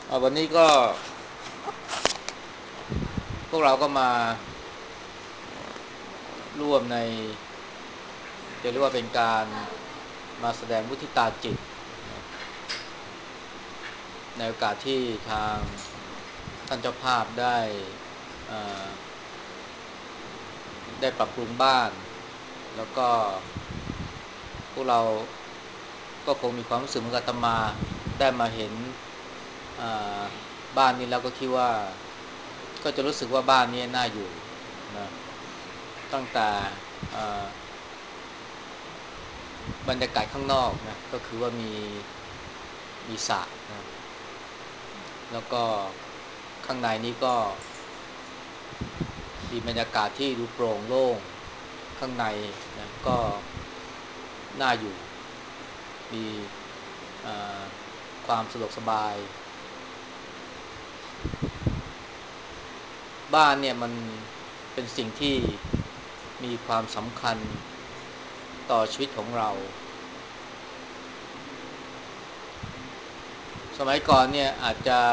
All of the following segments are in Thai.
วันนี้ก็พวกเราก็มาร่วมในจะเรียกว่าเป็นการมาแสดงมุทิตาจิตในโอกาสที่ทางท่านเจ้าภาพเอ่อได้ปรับปรุงบ้านแล้วก็พวกเราก็คงมีความรู้สึกเหมือนกับอาตมาได้มาเห็นอ่าบ้านนี้แล้วก็คิดว่าก็จะรู้สึกว่าบ้านนี้น่าอยู่นะตั้งแต่อ่าบรรยากาศข้างนอกนะก็คือว่ามีสระนะแล้วก็ข้างในนี้ก็มีบรรยากาศที่ดูโปร่งโล่งข้างในนะก็น่าอยู่มีอ่าความสะดวกสบายบ้านเนี่ยมันเป็นสิ่งที่มีความสำคัญต่อชีวิตของเราสมัยก่อนเนี่ยอาจจะ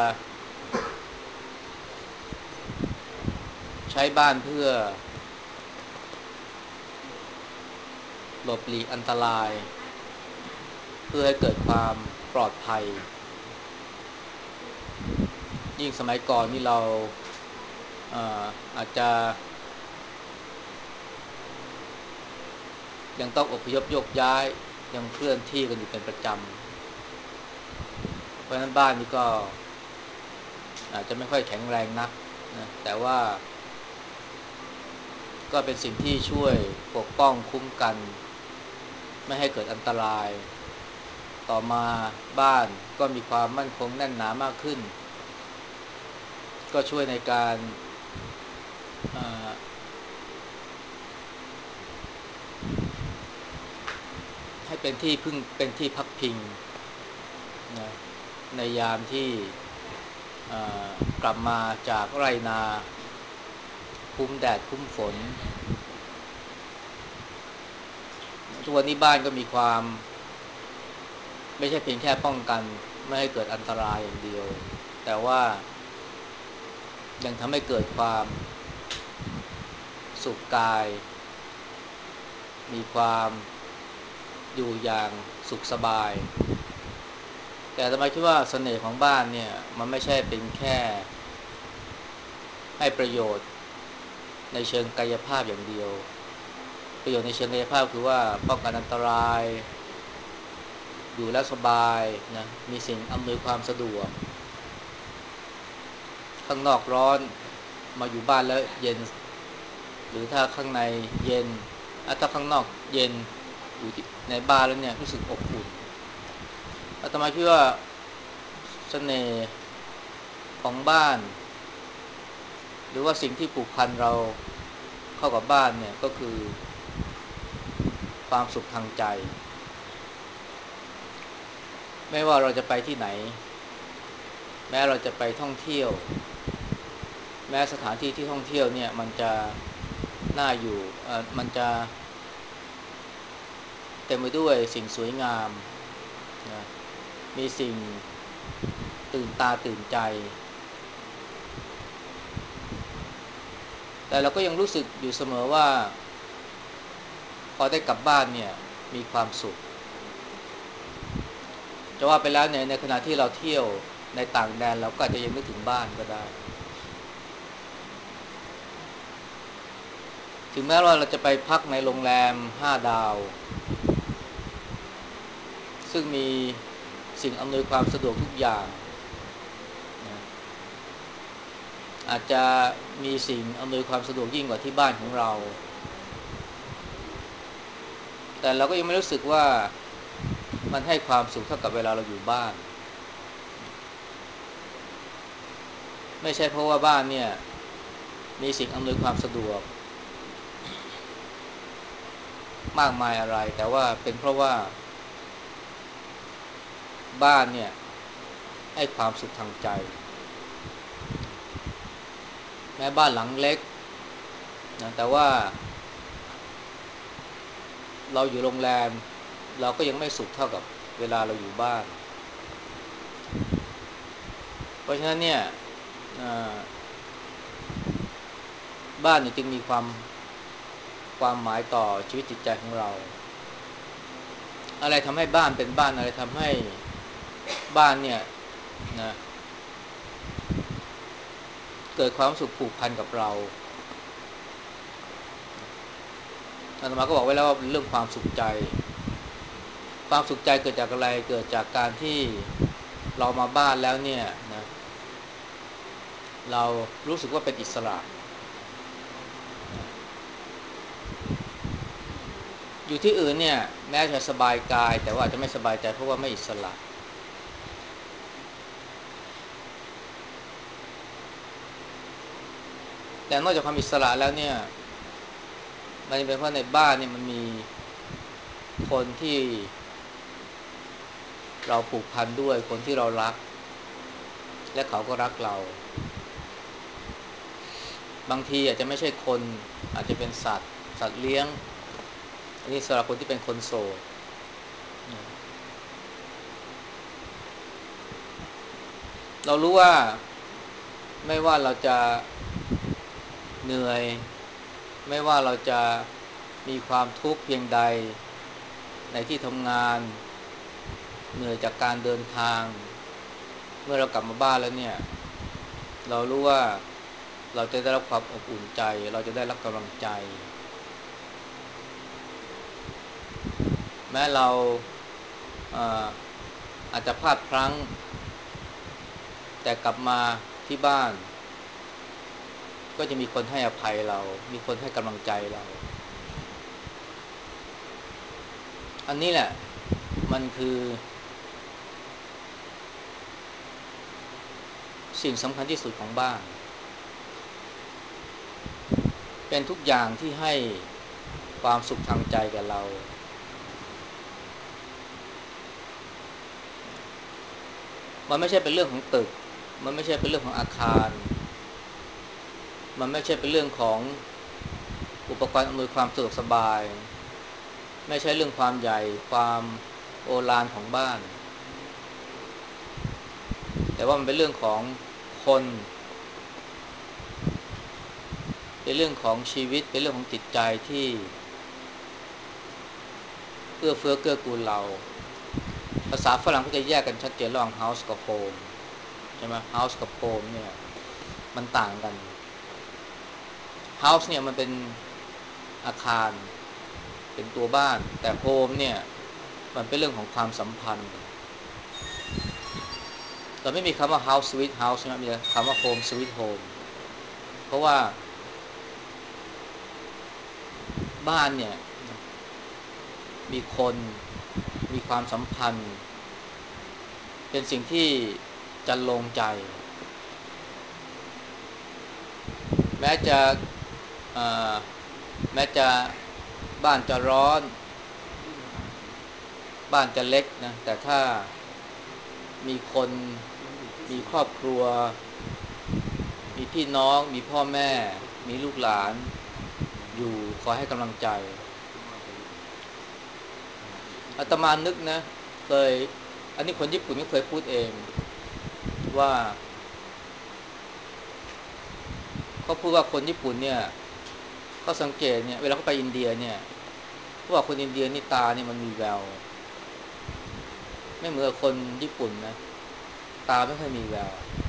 ใช้บ้านเพื่อหลบหลีกอันตรายเพื่อให้เกิดความปลอดภัยยิ่งสมัยก่อนนี่เราอาจจะยังต้องอพยพโยกย้ายยังเคลื่อนที่กันอยู่เป็นประจำเพราะฉะนั้นบ้านนี้ก็อาจจะไม่ค่อยแข็งแรงนักนะแต่ว่าก็เป็นสิ่งที่ช่วยปกป้องคุ้มกันไม่ให้เกิดอันตรายต่อมาบ้านก็มีความมั่นคงแน่นหนามากขึ้นก็ช่วยในการให้เป็นที่พึ่งเป็นที่พักพิงนะในยามที่กลับมาจากไรนาคุ้มแดดคุ้มฝนทุกวันนี้บ้านก็มีความไม่ใช่เพียงแค่ป้องกันไม่ให้เกิดอันตรายอย่างเดียวแต่ว่ายังทำให้เกิดความสุขกายมีความอยู่อย่างสุขสบายแต่ทำไมคิดว่าเสน่ห์ของบ้านเนี่ยมันไม่ใช่เป็นแค่ให้ประโยชน์ในเชิงกายภาพอย่างเดียวประโยชน์ในเชิงกายภาพคือว่าป้องกันอันตรายอยู่แล้วสบายนะมีสิ่งอำนวยความสะดวกข้างนอกร้อนมาอยู่บ้านแล้วเย็นหรือถ้าข้างในเย็นถ้าข้างนอกเย็นอยู่ในบ้านแล้วเนี่ยรู้สึกอบอุ่นอาตมาคิดว่าเสน่ห์ของบ้านหรือว่าสิ่งที่ผูกพันเราเข้ากับบ้านเนี่ยก็คือความสุขทางใจไม่ว่าเราจะไปที่ไหนแม้เราจะไปท่องเที่ยวแม้สถานที่ที่ท่องเที่ยวเนี่ยมันจะน่าอยู่มันจะเต็มไปด้วยสิ่งสวยงามนะมีสิ่งตื่นตาตื่นใจแต่เราก็ยังรู้สึกอยู่เสมอว่าพอได้กลับบ้านเนี่ยมีความสุขจะว่าไปแล้วเนี่ยในขณะที่เราเที่ยวในต่างแดนเราก็อาจจะยังนึกถึงบ้านก็ได้ถึงแม้ว่าเราจะไปพักในโรงแรม5 ดาวซึ่งมีสิ่งอำนวยความสะดวกทุกอย่างนะอาจจะมีสิ่งอำนวยความสะดวกยิ่งกว่าที่บ้านของเราแต่เราก็ยังไม่รู้สึกว่ามันให้ความสุขเท่ากับเวลาเราอยู่บ้านไม่ใช่เพราะว่าบ้านเนี่ยมีสิ่งอำนวยความสะดวกมากมายอะไรแต่ว่าเป็นเพราะว่าบ้านเนี่ยให้ความสุขทางใจแม้บ้านหลังเล็กนะแต่ว่าเราอยู่โรงแรมเราก็ยังไม่สุขเท่ากับเวลาเราอยู่บ้านเพราะฉะนั้นเนี่ยบ้านเนี่ยจึงมีความหมายต่อชีวิตจิตใจของเราอะไรทำให้บ้านเป็นบ้านอะไรทำให้บ้านเนี่ยนะเกิดความรู้สึกผูกพันกับเราอาตมาก็บอกไว้แล้วว่าเป็นเรื่องความสุขใจความสุขใจเกิดจากอะไรเกิดจากการที่เรามาบ้านแล้วเนี่ยนะเรารู้สึกว่าเป็นอิสระอยู่ที่อื่นเนี่ยแม้จะสบายกายแต่ว่าอาจจะไม่สบายใจเพราะว่าไม่อิสระแต่นอกจากความอิสระแล้วเนี่ยมันเป็นเพราะในบ้านเนี่ยมันมีคนที่เราผูกพันด้วยคนที่เรารักและเขาก็รักเราบางทีอาจจะไม่ใช่คนอาจจะเป็นสัตว์เลี้ยงอันนี้สำหรับคนที่เป็นคนโสดเรารู้ว่าไม่ว่าเราจะเหนื่อยไม่ว่าเราจะมีความทุกข์เพียงใดในที่ทำงานเหนื่อยจากการเดินทางเมื่อเรากลับมาบ้านแล้วเนี่ยเรารู้ว่าเราจะได้รับความอบอุ่นใจเราจะได้รับกำลังใจแม้เราอ่าอาจจะพลาดพลั้งแต่กลับมาที่บ้านก็จะมีคนให้อภัยเรามีคนให้กำลังใจเราอันนี้แหละมันคือสิ่งสำคัญที่สุดของบ้านเป็นทุกอย่างที่ให้ความสุขทางใจแก่เรามันไม่ใช่เป็นเรื่องของตึกมันไม่ใช่เป็นเรื่องของอาคารมันไม่ใช่เป็นเรื่องของอุปกรณ์อำนวยความสะดวกสบายไม่ใช่เรื่องความใหญ่ความโอฬารของบ้านแต่ว่ามันเป็นเรื่องของคนเป็นเรื่องของชีวิตเป็นเรื่องของจิตใจที่เอื้อเฟื้อเกื้อกูลเราภาษาฝรั่งเขาจะแยกกันชัดเจนระหว่าง house กับ home ใช่ไหม house กับ home เนี่ยมันต่างกัน house เนี่ยมันเป็นอาคารเป็นตัวบ้านแต่ home เนี่ยมันเป็นเรื่องของความสัมพันธ์เราไม่มีคำว่า house sweet house ใช่ไหมมีแต่คำว่า home sweet home เพราะว่าบ้านเนี่ยมีคนมีความสัมพันธ์เป็นสิ่งที่จันลงใจแม้จะอ่าแม้จะบ้านจะร้อนบ้านจะเล็กนะแต่ถ้ามีคนมีครอบครัวมีพี่น้องมีพ่อแม่มีลูกหลานอยู่คอยให้กำลังใจอาตมานึกนะเคยอันนี้คนญี่ปุ่นก็เคยพูดเองว่าเขาพูดว่าคนญี่ปุ่นเนี่ยเขาสังเกตเนี่ยเวลาเขาไปอินเดียเนี่ยเขาบอกคนอินเดียนี่ตาเนี่ยมันมีแววไม่เหมือนคนญี่ปุ่นนะตาไม่ค่อยมีแวว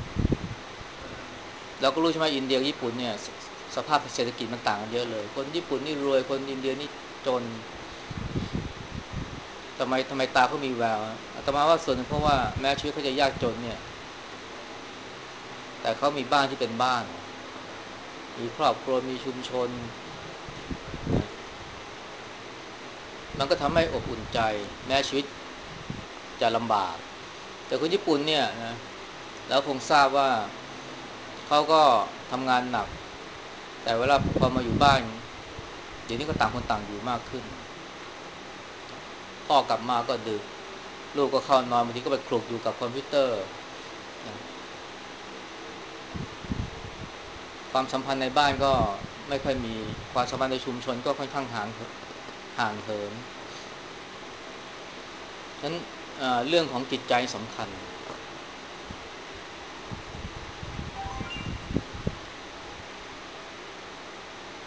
เราก็รู้ใช่ไหมอินเดียกับญี่ปุ่นเนี่ยสภาพเศรษฐกิจมันต่างกันเยอะเลยคนญี่ปุ่นนี่รวยคนอินเดียนี่จนทำไมตาเขามีแววอาตมาว่าส่วนหนึ่งเพราะว่าแม้ชีวิตเขาจะยากจนเนี่ยแต่เขามีบ้านที่เป็นบ้านมีครอบครัวมีชุมชนนะมันก็ทำให้อบอุ่นใจแม้ชีวิตจะลำบากแต่คนญี่ปุ่นเนี่ยนะแล้วคงทราบว่าเขาก็ทำงานหนักแต่เวลาพอมาอยู่บ้านเดี๋ยวนี้ก็ต่างคนต่างอยู่มากขึ้นพ่อกลับมาก็ดึกลูกก็เข้านอนบางทีก็ไปคลุกอยู่กับคอมพิวเตอร์นะความสัมพันธ์ในบ้านก็ไม่ค่อยมีความสัมพันธ์ในชุมชนก็ค่อนข้างห่างเหินฉะนั้นเรื่องของจิตใจสำคัญ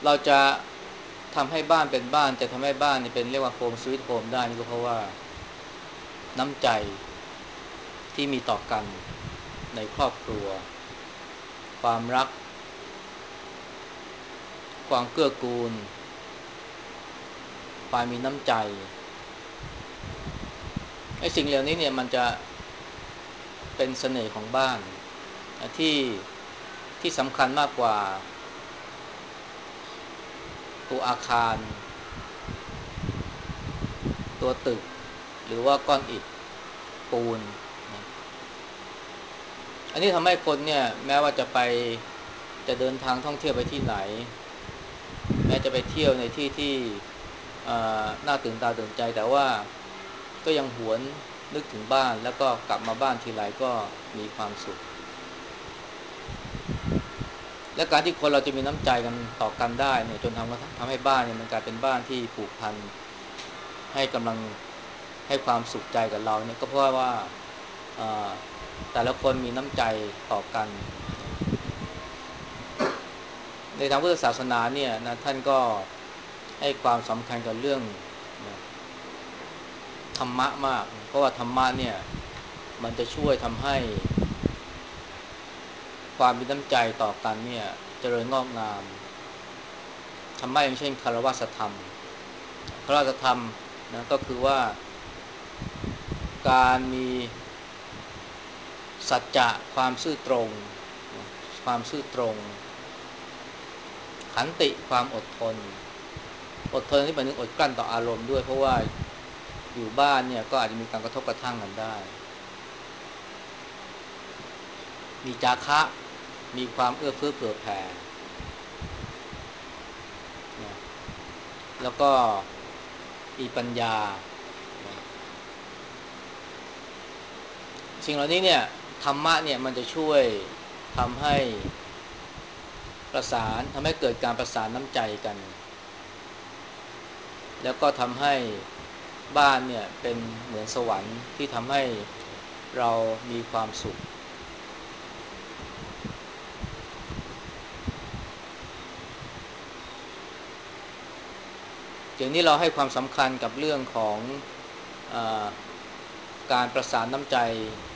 เราจะทำให้บ้านเป็นบ้านจะทำให้บ้านนี่เป็นเรียกว่าโฮมสวีทโฮมได้นี่ก็เพราะว่าน้ำใจที่มีต่อกันในครอบครัวความรักความเกื้อกูลความมีน้ำใจไอ้สิ่งเหล่านี้เนี่ยมันจะเป็นเสน่ห์ของบ้านที่ที่สำคัญมากกว่าตัวอาคารตัวตึกหรือว่าก้อนอิฐปูนนะอันนี้ทำให้คนเนี่ยแม้ว่าจะเดินทางท่องเที่ยวไปที่ไหนแม้จะไปเที่ยวในที่ที่น่าตื่นตาตื่นใจแต่ว่าก็ยังหวนนึกถึงบ้านแล้วก็กลับมาบ้านทีไรก็มีความสุขและการที่คนเราจะมีน้ำใจกันต่อกันได้เนี่ยจนทำให้บ้านเนี่ยมันกลายเป็นบ้านที่ผูกพันให้กำลังให้ความสุขใจกับเราเนี่ยก็เพราะว่าเอ่อแต่ละคนมีน้ำใจต่อกันในทางพุทธศาสนาเนี่ยนะท่านก็ให้ความสำคัญกับเรื่องนะธรรมะมากเพราะว่าธรรมะเนี่ยมันจะช่วยทำให้ความมีน้ำใจต่อกันเนี่ยเจริญงอกงามธรรมะอย่างเช่นคารวะธรรมคารวะธรรมนะก็คือว่าการมีสัจจะความซื่อตรงความซื่อตรงขันติความอดทนที่หมายถึงอดกลั้นต่ออารมณ์ด้วยเพราะว่าอยู่บ้านเนี่ยก็อาจจะมีการกระทบกระทั่งกันได้มีจาคะมีความเอื้อเฟื้อเผื่อแผ่นะแล้วก็มีปัญญานะสิ่งเหล่านี้เนี่ยธรรมะเนี่ยมันจะช่วยทำให้ทำให้เกิดการประสานน้ำใจกันแล้วก็ทำให้บ้านเนี่ยเป็นเหมือนสวรรค์ที่ทำให้เรามีความสุขอย่างนี้เราให้ความสำคัญกับเรื่องของอาการประสานน้ำใจ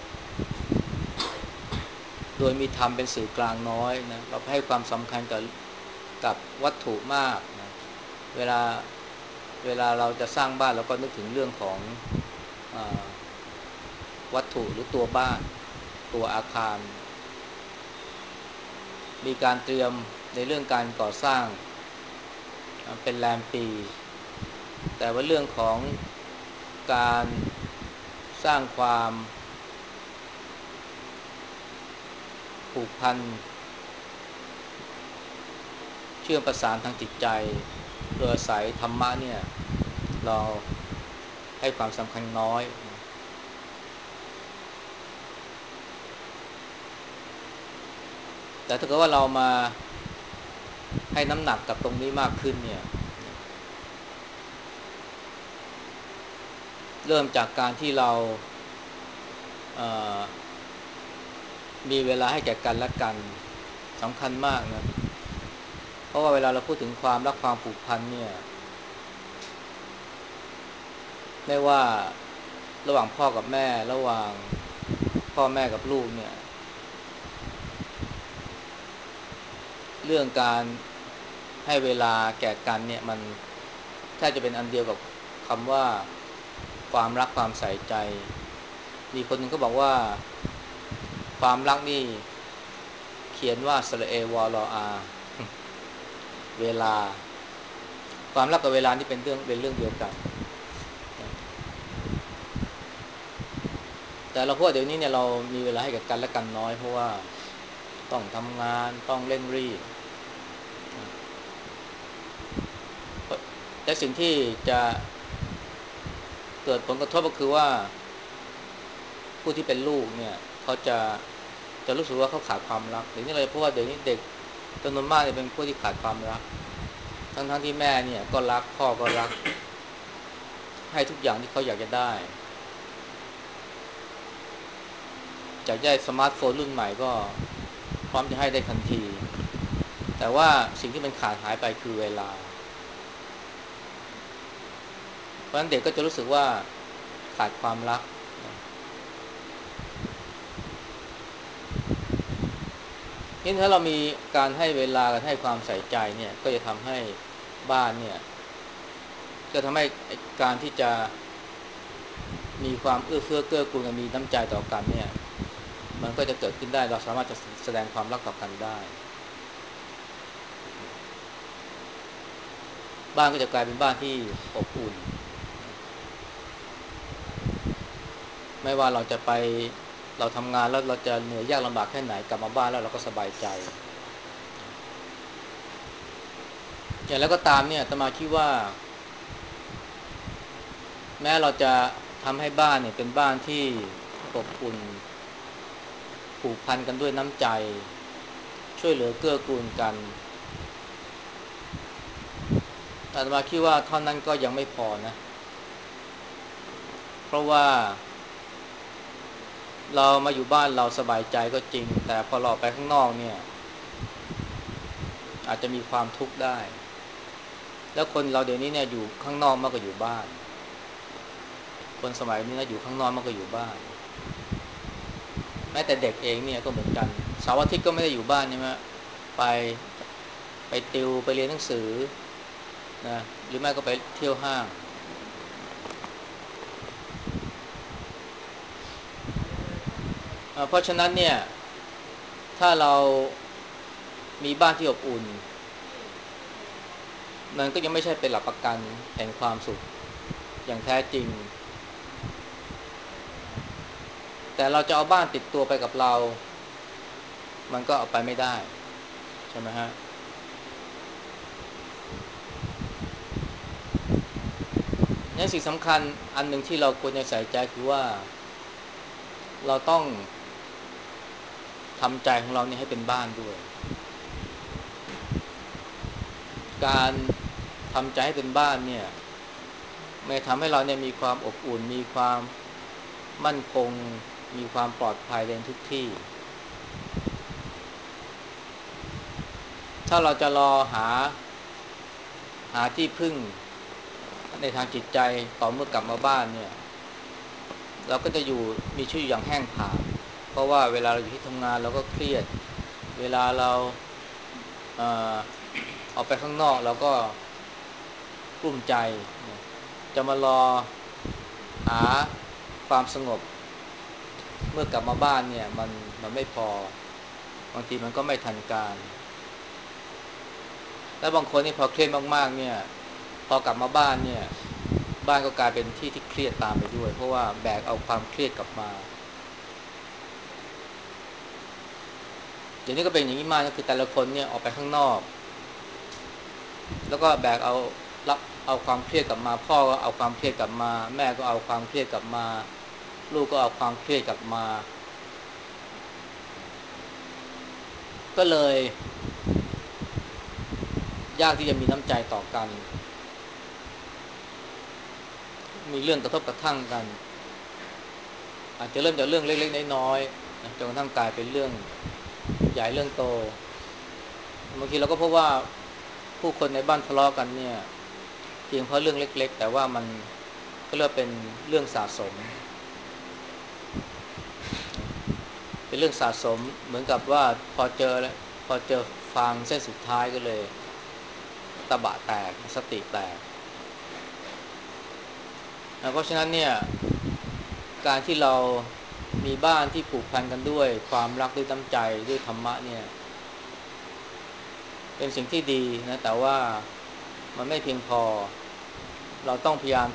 โดยมีธรรมเป็นสื่อกลางน้อยนะเราให้ความสำคัญกับวัตถุมากนะเวลาเราจะสร้างบ้านเราก็นึกถึงเรื่องของอาวัตถุหรือตัวบ้านตัวอาคารมีการเตรียมในเรื่องการก่อสร้างเป็นแรมปีแต่ว่าเรื่องของการสร้างความผูกพันเชื่อมประสานทางจิตใจโดยอาศัยธรรมะเนี่ยเราให้ความสำคัญน้อยแต่ถ้าเกิดว่าเรามาให้น้ำหนักกับตรงนี้มากขึ้นเนี่ยเริ่มจากการที่เราเอ่อมีเวลาให้แก่กันและกันสำคัญมากนะเพราะว่าเวลาเราพูดถึงความรักความผูกพันเนี่ยไม่ว่าระหว่างพ่อกับแม่ระหว่างพ่อแม่กับลูกเนี่ยเรื่องการให้เวลาแก่กันเนี่ยมันแทบจะเป็นอันเดียวกับคำว่าความรักความใส่ใจมีคนหนึ่งก็บอกว่าความรักนี่เขียนว่าสระเอวอลออาเวลาความรักกับเวลานี่เป็นเรื่องเดียวกันแต่เราพบว่าเดี๋ยวนี้เนี่ยเรามีเวลาให้กับกันและกันน้อยเพราะว่าต้องทำงานต้องเร่งรีบและสิ่งที่จะเกิดผลกระทบก็คือว่าผู้ที่เป็นลูกเนี่ยเขาจะรู้สึกว่าเขาขาดความรักเดี๋ยวนี้เลยเพราะว่าเดี๋ยวนี้เด็กจำนวนมากเนี่ยเป็นผู้ที่ขาดความรักทั้งที่แม่เนี่ยก็รักพ่อก็รักให้ทุกอย่างที่เขาอยากจะได้อยากได้สมาร์ทโฟนรุ่นใหม่ก็พร้อมจะให้ได้ทันทีแต่ว่าสิ่งที่มันขาดหายไปคือเวลาเพราะฉะนั้นเด็กก็จะรู้สึกว่าขาดความรักนี่ถ้าเรามีการให้เวลากันให้ความใส่ใจเนี่ยก็จะทำให้บ้านเนี่ยจะทำให้การที่จะมีความเอื้อเฟื้อเกื้อกูลกันมีน้ำใจต่อกันเนี่ยมันก็จะเกิดขึ้นได้เราสามารถจะแสดงความรักต่อกันได้บ้านก็จะกลายเป็นบ้านที่อบอุ่นไม่ว่าเราจะไปเราทำงานแล้วเราจะเหนื่อยยากลำบากแค่ไหนกลับมาบ้านแล้วเราก็สบายใจอย่างแล้วก็ตามเนี่ยอาตมาคิดว่าแม้เราจะทำให้บ้านเนี่ยเป็นบ้านที่อบอุ่นผูกพันกันด้วยน้ำใจช่วยเหลือเกื้อกูลกันอาตมาคิดว่าเท่านั้นก็ยังไม่พอนะเพราะว่าเรามาอยู่บ้านเราสบายใจก็จริงแต่พอเราไปข้างนอกเนี่ยอาจจะมีความทุกข์ได้แล้วคนเราเดี๋ยวนี้เนี่ยอยู่ข้างนอกมากกว่าอยู่บ้านคนสมัยนี้นะอยู่ข้างนอกมากกว่าอยู่บ้านแม้แต่เด็กเองเนี่ยก็เหมือนกันเสาร์อาทิตย์ก็ไม่ได้อยู่บ้านใช่ไหมไปไปติวไปเรียนหนังสือนะหรือไม่ก็ไปเที่ยวห้างเพราะฉะนั้นเนี่ยถ้าเรามีบ้านที่อบอุ่นมันก็ยังไม่ใช่เป็นหลักประกันแห่งความสุขอย่างแท้จริงแต่เราจะเอาบ้านติดตัวไปกับเรามันก็เอาไปไม่ได้ใช่ไหมฮะงั้นสิ่งสำคัญอันหนึ่งที่เราควรจะใส่ใจคือว่าเราต้องทำใจของเราเนี่ยให้เป็นบ้านด้วยการทำใจให้เป็นบ้านเนี่ยมันทำให้เราเนี่ยมีความอบอุ่นมีความมั่นคงมีความปลอดภัยในทุกที่ถ้าเราจะรอหาที่พึ่งในทางจิตใจต่อเมื่อกลับมาบ้านเนี่ยเราก็จะอยู่มีชีวิตอย่างแห้งผากเพราะว่าเวลาเราอยู่ที่ทำงานเราก็เครียดเวลาเราเอ่อออกไปข้างนอกเราก็กลุ้มใจจะมารอหาความสงบเมื่อกลับมาบ้านเนี่ยมันไม่พอบางทีมันก็ไม่ทันการแล้วบางคนนี่พอเครียดมากๆเนี่ยพอกลับมาบ้านเนี่ยบ้านก็กลายเป็นที่ที่เครียดตามไปด้วยเพราะว่าแบกเอาความเครียดกลับมาเดี๋ยวนี้ก็เป็นอย่างนี้มากก็คือแต่ละคนเนี่ยออกไปข้างนอกแล้วก็แบกเอาความเครียดกลับมาพ่อก็เอาความเครียดกลับมาแม่ก็เอาความเครียดกลับมาลูกก็เอาความเครียดกลับมาก็เลยยากที่จะมีน้ำใจต่อกันมีเรื่องกระทบกระทั่งกันอาจจะเริ่มจากเรื่องเล็กๆน้อยๆนะจนกระทั่งกลายเป็นเรื่องใหญ่เรื่องโตบางทีเราก็พบว่าผู้คนในบ้านทะเลาะกันเนี่ยเพียงเพราะเรื่องเล็กๆแต่ว่ามันก็เรียกเป็นเรื่องสะสมเป็นเรื่องสะสมเหมือนกับว่าพอเจอพอเจอฟางเส้นสุดท้ายก็เลยตะบะแตกสติแตกเพราะฉะนั้นเนี่ยการที่เรามีบ้านที่ผูกพันกันด้วยความรักด้วยน้ำใจด้วยธรรมะเนี่ยเป็นสิ่งที่ดีนะแต่ว่ามันไม่เพียงพอเราต้องพยายาม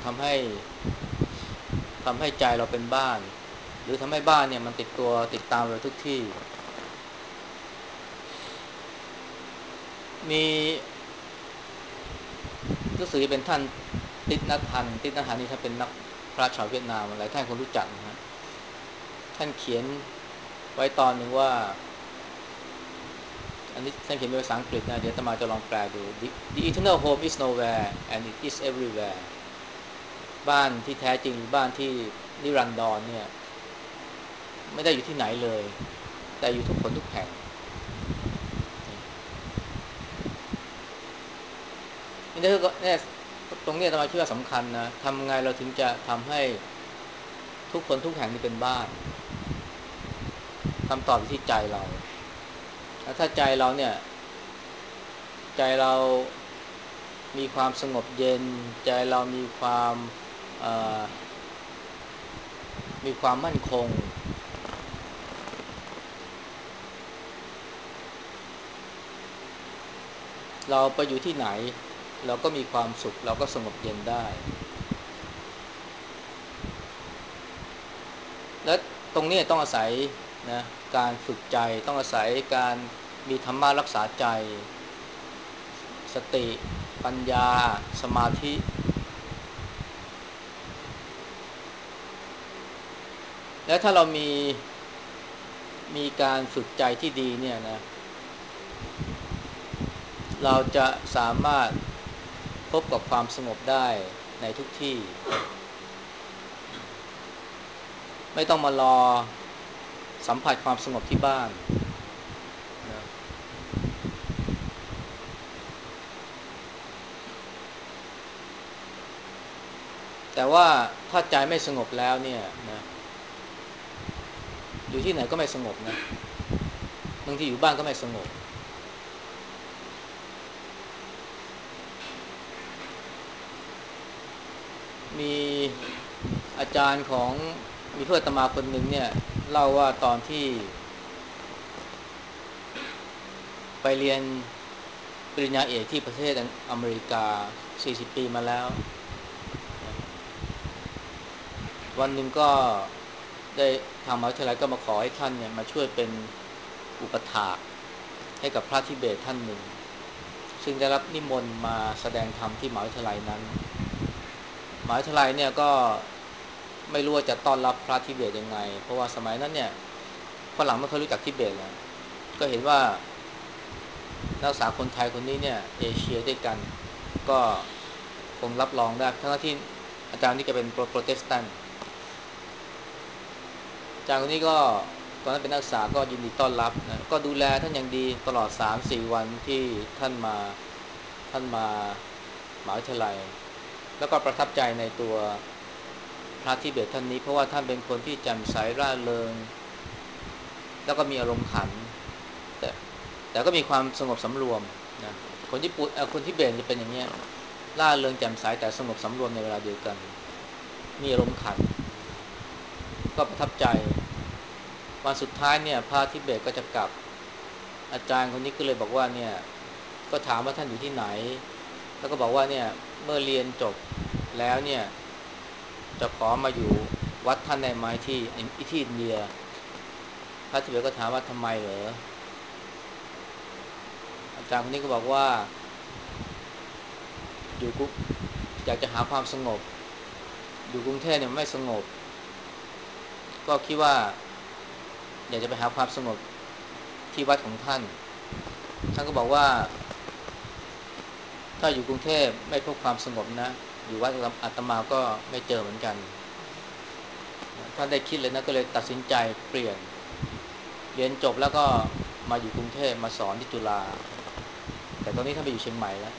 ทำให้ใจเราเป็นบ้านหรือทำให้บ้านเนี่ยมันติดตัวติดตามเราทุกที่มีรู้สึกจะเป็นท่านติณนัทธันนี่ท่านเป็นนักพระชาวเวียดนามหลายท่านคงรู้จักนะฮะท่านเขียนไว้ตอนหนึ่งว่าอันนี้ท่านเขียนเป็นภาษาอังกฤษนะเดี๋ยวอาตมาจะลองแปลดู The eternal home is nowhere and it is everywhere บ้านที่แท้จริงบ้านที่นิรันดรเนี่ยไม่ได้อยู่ที่ไหนเลยแต่อยู่ทุกคนทุกแห่งนี่ก็เนี่ยตรงนี้อาตมาคิดว่าสำคัญนะทำไงเราถึงจะทำให้ทุกคนทุกแห่งนี่เป็นบ้านคำตอบอยู่ที่ใจเราแล้วถ้าใจเราเนี่ยใจเรามีความสงบเย็นใจเรามีความเอ่อมีความมั่นคงเราไปอยู่ที่ไหนเราก็มีความสุขเราก็สงบเย็นได้และตรงนี้ต้องอาศัยนะการฝึกใจต้องอาศัยการมีธรรมะรักษาใจสติปัญญาสมาธิและถ้าเรามีการฝึกใจที่ดีเนี่ยนะเราจะสามารถพบกับความสงบได้ในทุกที่ไม่ต้องมารอสัมผัสความสงบที่บ้านนะแต่ว่าถ้าใจไม่สงบแล้วเนี่ยนะอยู่ที่ไหนก็ไม่สงบนะบางทีอยู่บ้านก็ไม่สงบมีอาจารย์ของมีเพื่อนอาตมาคนหนึ่งเนี่ยเล่าว่าตอนที่ไปเรียนปริญญาเอกที่ประเทศอเมริกา40ปีมาแล้ววันหนึ่งก็ได้ทางมหาวิทยาลัยก็มาขอให้ท่านเนี่ยมาช่วยเป็นอุปถากให้กับพระทิเบตท่านหนึ่งซึ่งได้รับนิมนต์มาแสดงธรรมที่มหาวิทยาลัยนั้นมหาวิทยาลัยเนี่ยก็ไม่รู้ว่าจะต้อนรับพระทิเบตยังไงเพราะว่าสมัยนั้นเนี่ยฝรั่งไม่เคยรู้จักทิเบตแล้วก็เห็นว่านักศึกษาคนไทยคนนี้เนี่ยเอเชียด้วยกันก็คงรับรองได้ทั้งที่อาจารย์นี่แกเป็นโปรเตสแตนต์อาจารย์คนนี้ก็ตอนนั้นเป็นนักศึกษาก็ยินดีต้อนรับนะก็ดูแลท่านอย่างดีตลอด3-4วันที่ท่านมามหาวิทยาลัยแล้วก็ประทับใจในตัวพระทิเบตท่านนี้เพราะว่าท่านเป็นคนที่แจ่มใสร่าเริงแล้วก็มีอารมณ์ขันแต่แต่ก็มีความสงบสำรวมนะคนญี่ปุ่นคนทิเบตจะเป็นอย่างเงี้ยร่าเริงแจ่มใสแต่สงบสำรวมในเวลาเดียวกันมีอารมณ์ขันก็ประทับใจวันสุดท้ายเนี่ยพระทิเบตก็จะกลับอาจารย์คนนี้ก็เลยบอกว่าเนี่ยก็ถามว่าท่านอยู่ที่ไหนแล้วก็บอกว่าเนี่ยเมื่อเรียนจบแล้วเนี่ยจะขอมาอยู่วัดท่านได้ไหมที่อินเดียพระทิเบตก็ถามว่าทำไมเหรออาจารย์คนนี้ก็บอกว่าอยู่กุอยากจะหาความสงบอยู่กรุงเทพเนี่ยไม่สงบก็คิดว่าอยากจะไปหาความสงบที่วัดของท่านท่านก็บอกว่าถ้าอยู่กรุงเทพไม่พบความสงบนะอยู่วัดอาตมาก็ไม่เจอเหมือนกันท่านได้คิดเลยนะก็เลยตัดสินใจเปลี่ยนเรียนจบแล้วก็มาอยู่กรุงเทพมาสอนที่จุฬาแต่ตอนนี้ท่านไปอยู่เชียงใหม่แล้ว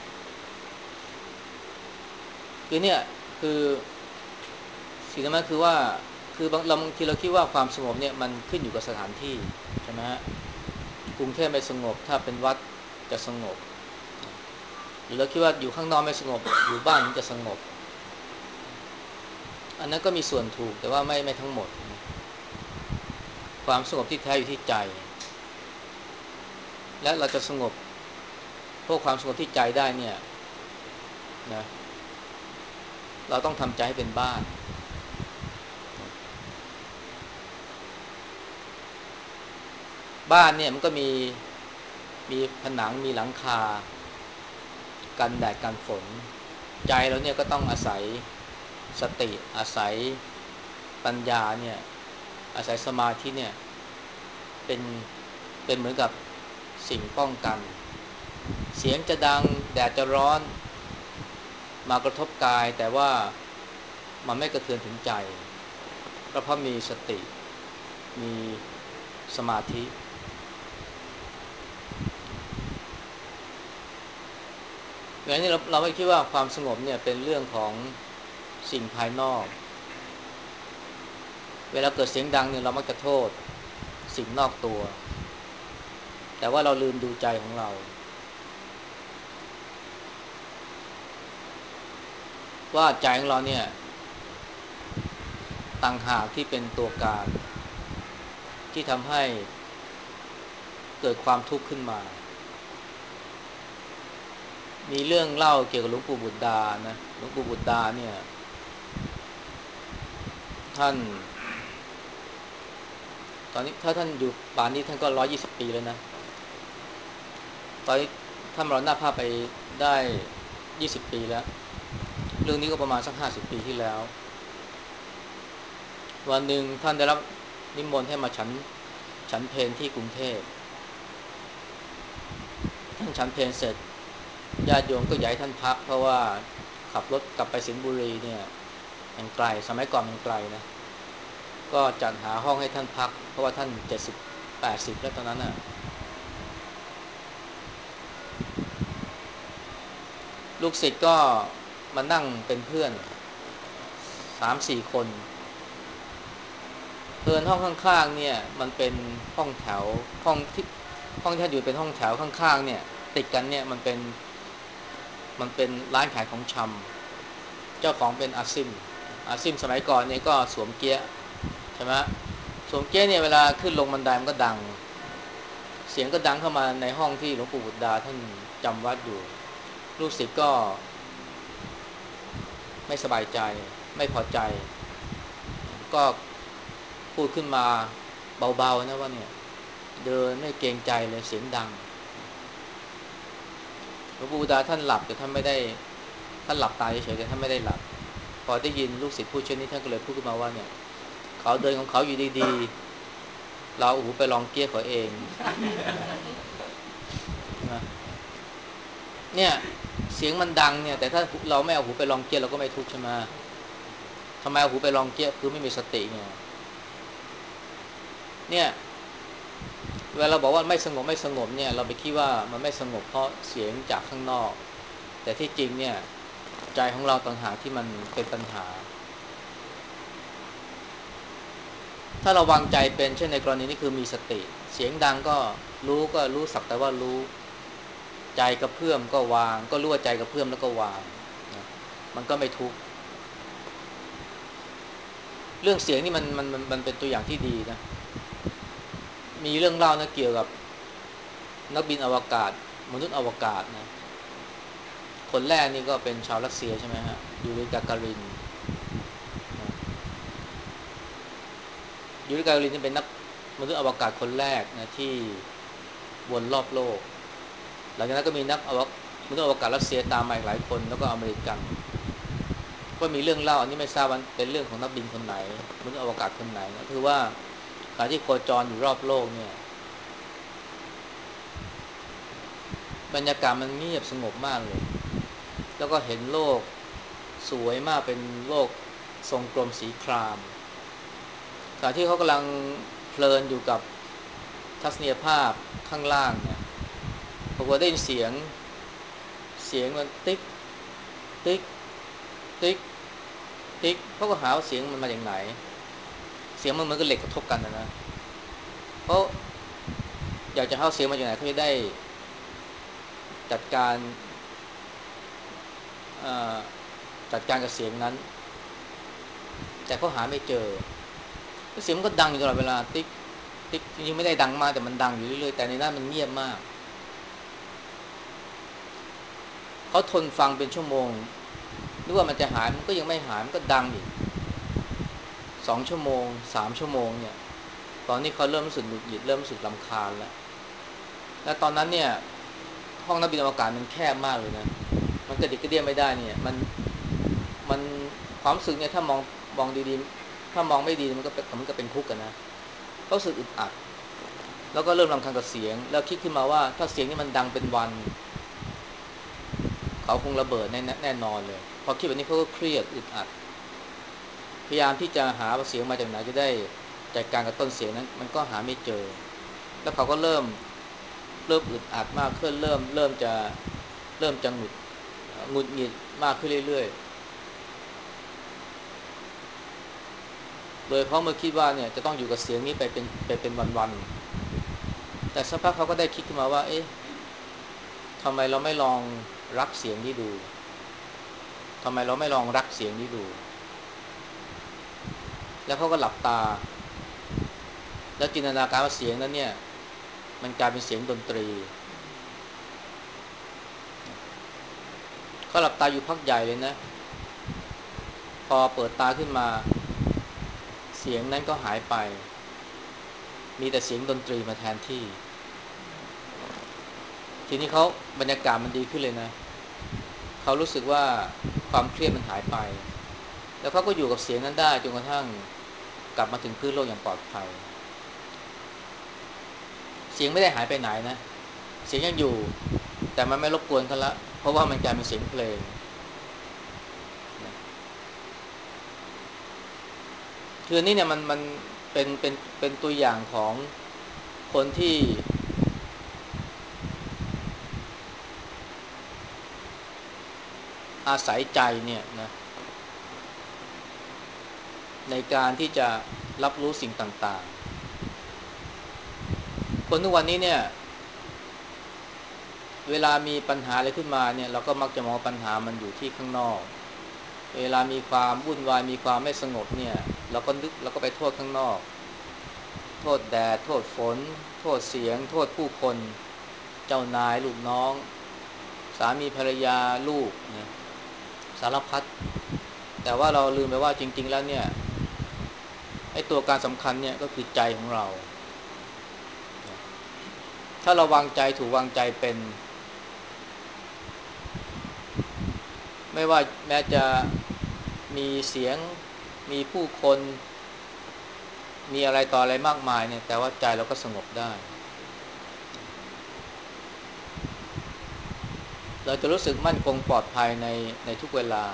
คือเนี่ยคือสิ่งที่มันคือว่าคืบางทีเราคิดว่าความสงบเนี่ยมันขึ้นอยู่กับสถานที่ใช่ไหมฮะกรุงเทพไม่สงบถ้าเป็นวัดจะสงบหรือเราคิดว่าอยู่ข้างนอกไม่สงบอยู่บ้านจะสงบอันนั้นก็มีส่วนถูกแต่ว่าไม่ทั้งหมดความสงบที่แท้อยู่ที่ใจและเราจะสงบพวกความสงบที่ใจได้เนี่ยนะเราต้องทำใจให้เป็นบ้านบ้านเนี่ยมันก็มีผนังมีหลังคากันแดดกันฝนใจเราเนี่ยก็ต้องอาศัยสติอาศัยปัญญาเนี่ยอาศัยสมาธิเนี่ยเป็นเป็นเหมือนกับสิ่งป้องกันเสียงจะดังแดดจะร้อนมากระทบกายแต่ว่ามันไม่กระเทือนถึงใจเพราะมีสติมีสมาธิอย่างนี้เราไม่คิดว่าความสงบเนี่ยเป็นเรื่องของสิ่งภายนอกเวลาเกิดเสียงดังเนี่ยเรามักจะโทษสิ่งนอกตัวแต่ว่าเราลืมดูใจของเราว่าใจของเราเนี่ยต่างหากที่เป็นตัวการที่ทำให้เกิดความทุกข์ขึ้นมามีเรื่องเล่าเกี่ยวกับหลวงปู่บุตรดานะหลวงปู่บุตรดาเนี่ยท่านตอนนี้ถ้าท่านอยู่ป่านนี้ท่านก็120 ปีแล้วนะตอนนี้ท่านมรณภาพไปได้20 ปีแล้วเรื่องนี้ก็ประมาณสัก50 ปีที่แล้ววันหนึ่งท่านได้รับนิมนต์ให้มาฉันเพลที่กรุงเทพท่านฉันเพลเสร็จญาติโยมก็อยากให้ท่านพักเพราะว่าขับรถกลับไปสิงห์บุรีเนี่ยมันไกลสมัยก่อนมันไกลนะก็จัดหาห้องให้ท่านพักเพราะว่าท่าน70-80แล้วตอนนั้นน่ะลูกศิษย์ก็มานั่งเป็นเพื่อน3-4 คนเพื่อนห้องข้างๆเนี่ยมันเป็นห้องแถวห้องที่ห้องที่ท่านอยู่เป็นห้องแถวข้างๆเนี่ยติดกันเนี่ยมันเป็นร้านขายของชำเจ้าของเป็นอาซิมสมัยก่อนเนี่ยก็สวมเกียร์ใช่ไหมสวมเกียร์เนี่ยเวลาขึ้นลงบันไดมันก็ดังเสียงก็ดังเข้ามาในห้องที่หลวงปู่บุตรดาท่านจำวัดอยู่ลูกศิษย์ก็ไม่สบายใจไม่พอใจก็พูดขึ้นมาเบาๆนะว่าเนี่ยเดินไม่เกรงใจเลยเสียงดังหลวงปู่บุตรดาท่านหลับแต่ท่านไม่ได้ท่านหลับตาเฉยๆแต่ท่านไม่ได้หลับพอได้ยินลูกศิษย์พูดเช่นนี้ท่านก็เลยพูดขึ้นมาว่าเนี่ยเขาเดินของเขาอยู่ดีๆเราไปลองเกี้ยเขาเองนะเนี่ยเสียงมันดังเนี่ยแต่ถ้าเราไม่เอาหูไปลองเกี้ยเราก็ไม่ทุกข์ใช่ไหมทำไมเอาหูไปลองเกี้ยคือไม่มีสติไงเนี่ยเวลาเราบอกว่าไม่สงบเนี่ยเราไปคิดว่ามันไม่สงบเพราะเสียงจากข้างนอกแต่ที่จริงเนี่ยใจของเราต่างหากที่มันเป็นปัญหาถ้าเราวางใจเป็นเช่นในกรณีนี้คือมีสติเสียงดังก็รู้สักแต่ว่ารู้ใจกระเพื่อมก็วางก็รู้ว่าใจกระเพื่อมแล้วก็วางนะมันก็ไม่ทุกข์เรื่องเสียงนี่มันเป็นตัวอย่างที่ดีนะมีเรื่องเล่านะเกี่ยวกับนักบินอวกาศมนุษย์อวกาศนะคนแรกนี่ก็เป็นชาวรัสเซียใช่ไหมฮะยูริกาการินยูริกาการินนี่เป็นนักมนุษย์อวกาศคนแรกนะที่วนรอบโลกหลังจากนั้นก็มีนักมนุษย์อวกาศรัสเซียตามมาอีกหลายคนแล้วก็อเมริกันก็มีเรื่องเล่าอันนี้ไม่ทราบว่าเป็นเรื่องของนักบินคนไหนมนุษย์อวกาศคนไหนนะคือว่าการที่โคจรอยู่รอบโลกเนี่ยบรรยากาศมันเงียบสงบมากเลยแล้วก็เห็นโลกสวยมากเป็นโลกทรงกลมสีครามขณะที่เขากำลังเพลินอยู่กับทัศนียภาพข้างล่างเนี่ยปรากฏได้ยินเสียงมันติ๊กติ๊กติ๊กติ๊กเขาก็หาว่าเสียงมันมาจากไหนเสียงมันเหมือนกับเหล็กกระทบกันนะเพราะอยากจะเอาเสียงมาจากไหนเขาจะได้จัดการเอ่อจัดการกับเสียงนั้นแต่เขาหาไม่เจอเสียงมันก็ดังอยู่ตลอดเวลาติ๊กติ๊กจริงๆไม่ได้ดังมากแต่มันดังอยู่เรื่อยๆแต่ในนั้นมันเงียบมากเขาทนฟังเป็นชั่วโมงนึกว่ามันจะหายมันก็ยังไม่หายมันก็ดังอีก2 ชั่วโมง3 ชั่วโมงเนี่ยตอนนี้เขาเริ่มรู้สึกหงุดหงิดเริ่มรู้สึกรำคาญแล้วและตอนนั้นเนี่ยห้องนักบินอวกาศมันแคบมากเลยนะมันกระดิกกระเดี้ยไม่ได้เนี่ยมันความรู้สึกเนี่ยถ้ามองดีๆถ้ามองไม่ดีมันก็เป็นคุกกันนะก็รู้สึกอึดอัดแล้วก็เริ่มรำคาญกับเสียงแล้วคิดขึ้นมาว่าถ้าเสียงนี่มันดังเป็นวันเขาคงระเบิดแน่นอนเลยพอคิดแบบนี้เขาก็เครียดอึดอัดพยายามที่จะหาเสียงมาจากไหนจะได้จัดการกับต้นเสียงนั้นมันก็หาไม่เจอแล้วเขาก็เริ่มอึดอัดมากขึ้นเริ่มจะหงุดหงุดหงิดมากขึ้นเรื่อยๆโดยเพราะเมื่อคิดว่าเนี่ยจะต้องอยู่กับเสียงนี้ไปเป็นวันๆแต่สักพักเขาก็ได้คิดขึ้นมาว่าเอ๊ะทำไมเราไม่ลองรักเสียงนี้ดูทำไมเราไม่ลองรักเสียงนี้ดูแล้วเขาก็หลับตาแล้วจินตนาการว่าเสียงนั้นเนี่ยมันกลายเป็นเสียงดนตรีเขาหลับตาอยู่พักใหญ่เลยนะพอเปิดตาขึ้นมาเสียงนั้นก็หายไปมีแต่เสียงดนตรีมาแทนที่ทีนี้เขาบรรยากาศมันดีขึ้นเลยนะเขารู้สึกว่าความเครียดมันหายไปแล้วเขาก็อยู่กับเสียงนั้นได้จนกระทั่งกลับมาถึงพื้นโลกอย่างปลอดภัยเสียงไม่ได้หายไปไหนนะเสียงยังอยู่แต่มันไม่รบกวนเขาละเพราะว่ามันกลายเป็นเสียงเพลงคืออันนี้เนี่ยมันเป็นตัวอย่างของคนที่อาศัยใจเนี่ยนะในการที่จะรับรู้สิ่งต่างๆคนทุกวันนี้เนี่ยเวลามีปัญหาอะไรขึ้นมาเนี่ยเราก็มักจะมองปัญหามันอยู่ที่ข้างนอกเวลามีความวุ่นวายมีความไม่สงบเนี่ยเราก็ไปโทษข้างนอกโทษแดดโทษฝนโทษเสียงโทษผู้คนเจ้านายลูกน้องสามีภรรยาลูกนะสารพัดแต่ว่าเราลืมไปว่าจริงๆแล้วเนี่ยไอ้ตัวการสำคัญเนี่ยก็คือใจของเราถ้าเราวางใจถูกวางใจเป็นไม่ว่าแม้จะมีเสียงมีผู้คนมีอะไรต่ออะไรมากมายเนี่ยแต่ว่าใจเราก็สงบได้เราจะรู้สึกมั่นคงปลอดภัยในทุกเวลา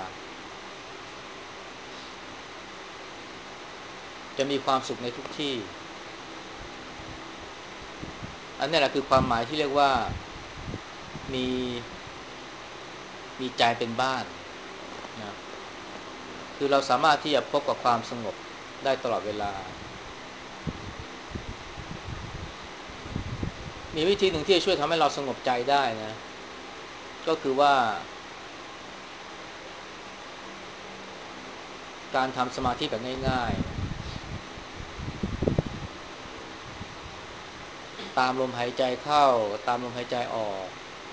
จะมีความสุขในทุกที่อันนี้แหละคือความหมายที่เรียกว่ามีมีใจเป็นบ้านนะคือเราสามารถที่จะพบกับความสงบได้ตลอดเวลามีวิธีหนึ่งที่จะช่วยทำให้เราสงบใจได้นะก็คือว่าการทำสมาธิแบบง่ายๆตามลมหายใจเข้าตามลมหายใจออก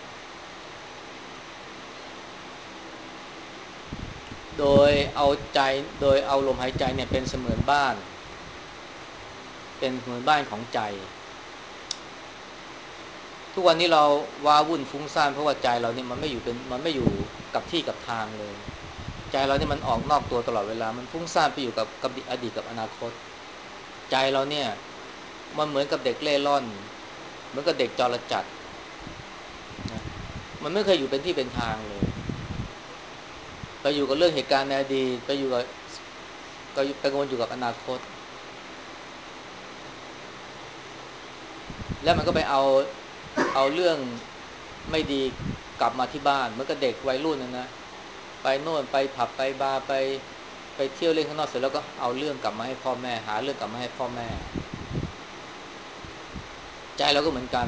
โดยเอาใจโดยเอาลมหายใจเนี่ยเป็นเสมือนบ้านเป็นเหมือนบ้านของใจทุกวันนี้เราว้าวุ่นฟุ้งซ่านเพราะว่าใจเราเนี่ยมันไม่อยู่กับที่กับทางเลยใจเราเนี่ยมันออกนอกตัวตลอดเวลามันฟุ้งซ่านไปอยู่กับอดีตกับอนาคตใจเราเนี่ยมันเหมือนกับเด็กเล่ร่อนเหมือนกับเด็กจรจัดนะมันไม่เคยอยู่เป็นที่เป็นทางเลยไปอยู่กับเรื่องเหตุการณ์ในอดีตไปอยู่กับก็ไปวนอยู่กับอนาคตแล้วมันก็ไปเอาเรื่องไม่ดีกลับมาที่บ้านเหมือนกับเด็กวัยรุ่นนะไปโน่นไปผับไปบาร์ไปเที่ยวเล่นข้างนอกเสร็จแล้วก็เอาเรื่องกลับมาให้พ่อแม่หาเรื่องกลับมาให้พ่อแม่ใจเราก็เหมือนกัน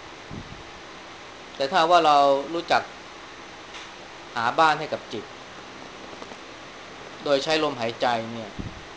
แต่ถ้าว่าเรารู้จักหาบ้านให้กับจิตโดยใช้ลมหายใจเนี่ย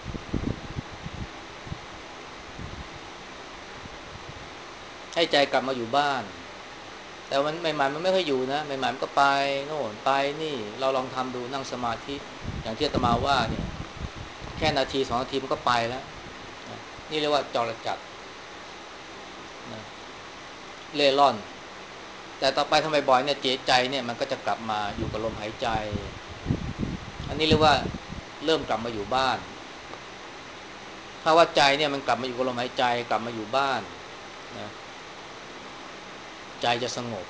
ให้ใจกลับมาอยู่บ้านแต่มันใหม่ๆมันไม่ค่อยอยู่นะใหม่ๆมันก็ไปโน่นไปนี่เราลองทำดูนั่งสมาธิอย่างที่อาตมาว่าเนี่ยแค่นาทีสองนาทีมันก็ไปแล้วนะนี่เรียกว่าจรจัดนะเล่ร่อนแต่ต่อไปทำไมบ่อยเนี่ยเจใจเนี่ยมันก็จะกลับมาอยู่กับลมหายใจอันนี้เรียกว่าเริ่มกลับมาอยู่บ้านถ้าว่าใจเนี่ยมันกลับมาอยู่กับลมหายใจกลับมาอยู่บ้านนะใจจะสงบ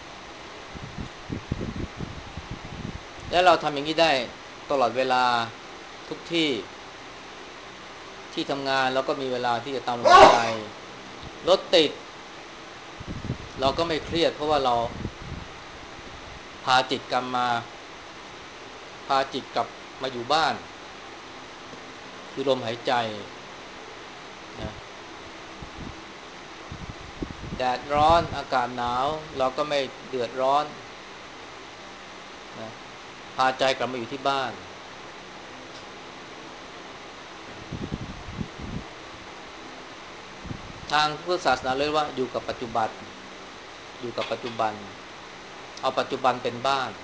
และเราทำอย่างนี้ได้ตลอดเวลาทุกที่ที่ทำงานเราก็มีเวลาที่จะตามลมหายใจรถติดเราก็ไม่เครียดเพราะว่าเราพาจิตกลับมาพาจิตกลับมาอยู่บ้านคือลมหายใจนะแดดร้อนอากาศหนาวเราก็ไม่เดือดร้อนนะพาใจกลับมาอยู่ที่บ้านทางพุทธศาสนาเรียกว่าอยู่กับปัจจุบันอยู่กับปัจจุบันเอาปัจจุบันเป็นบ้าน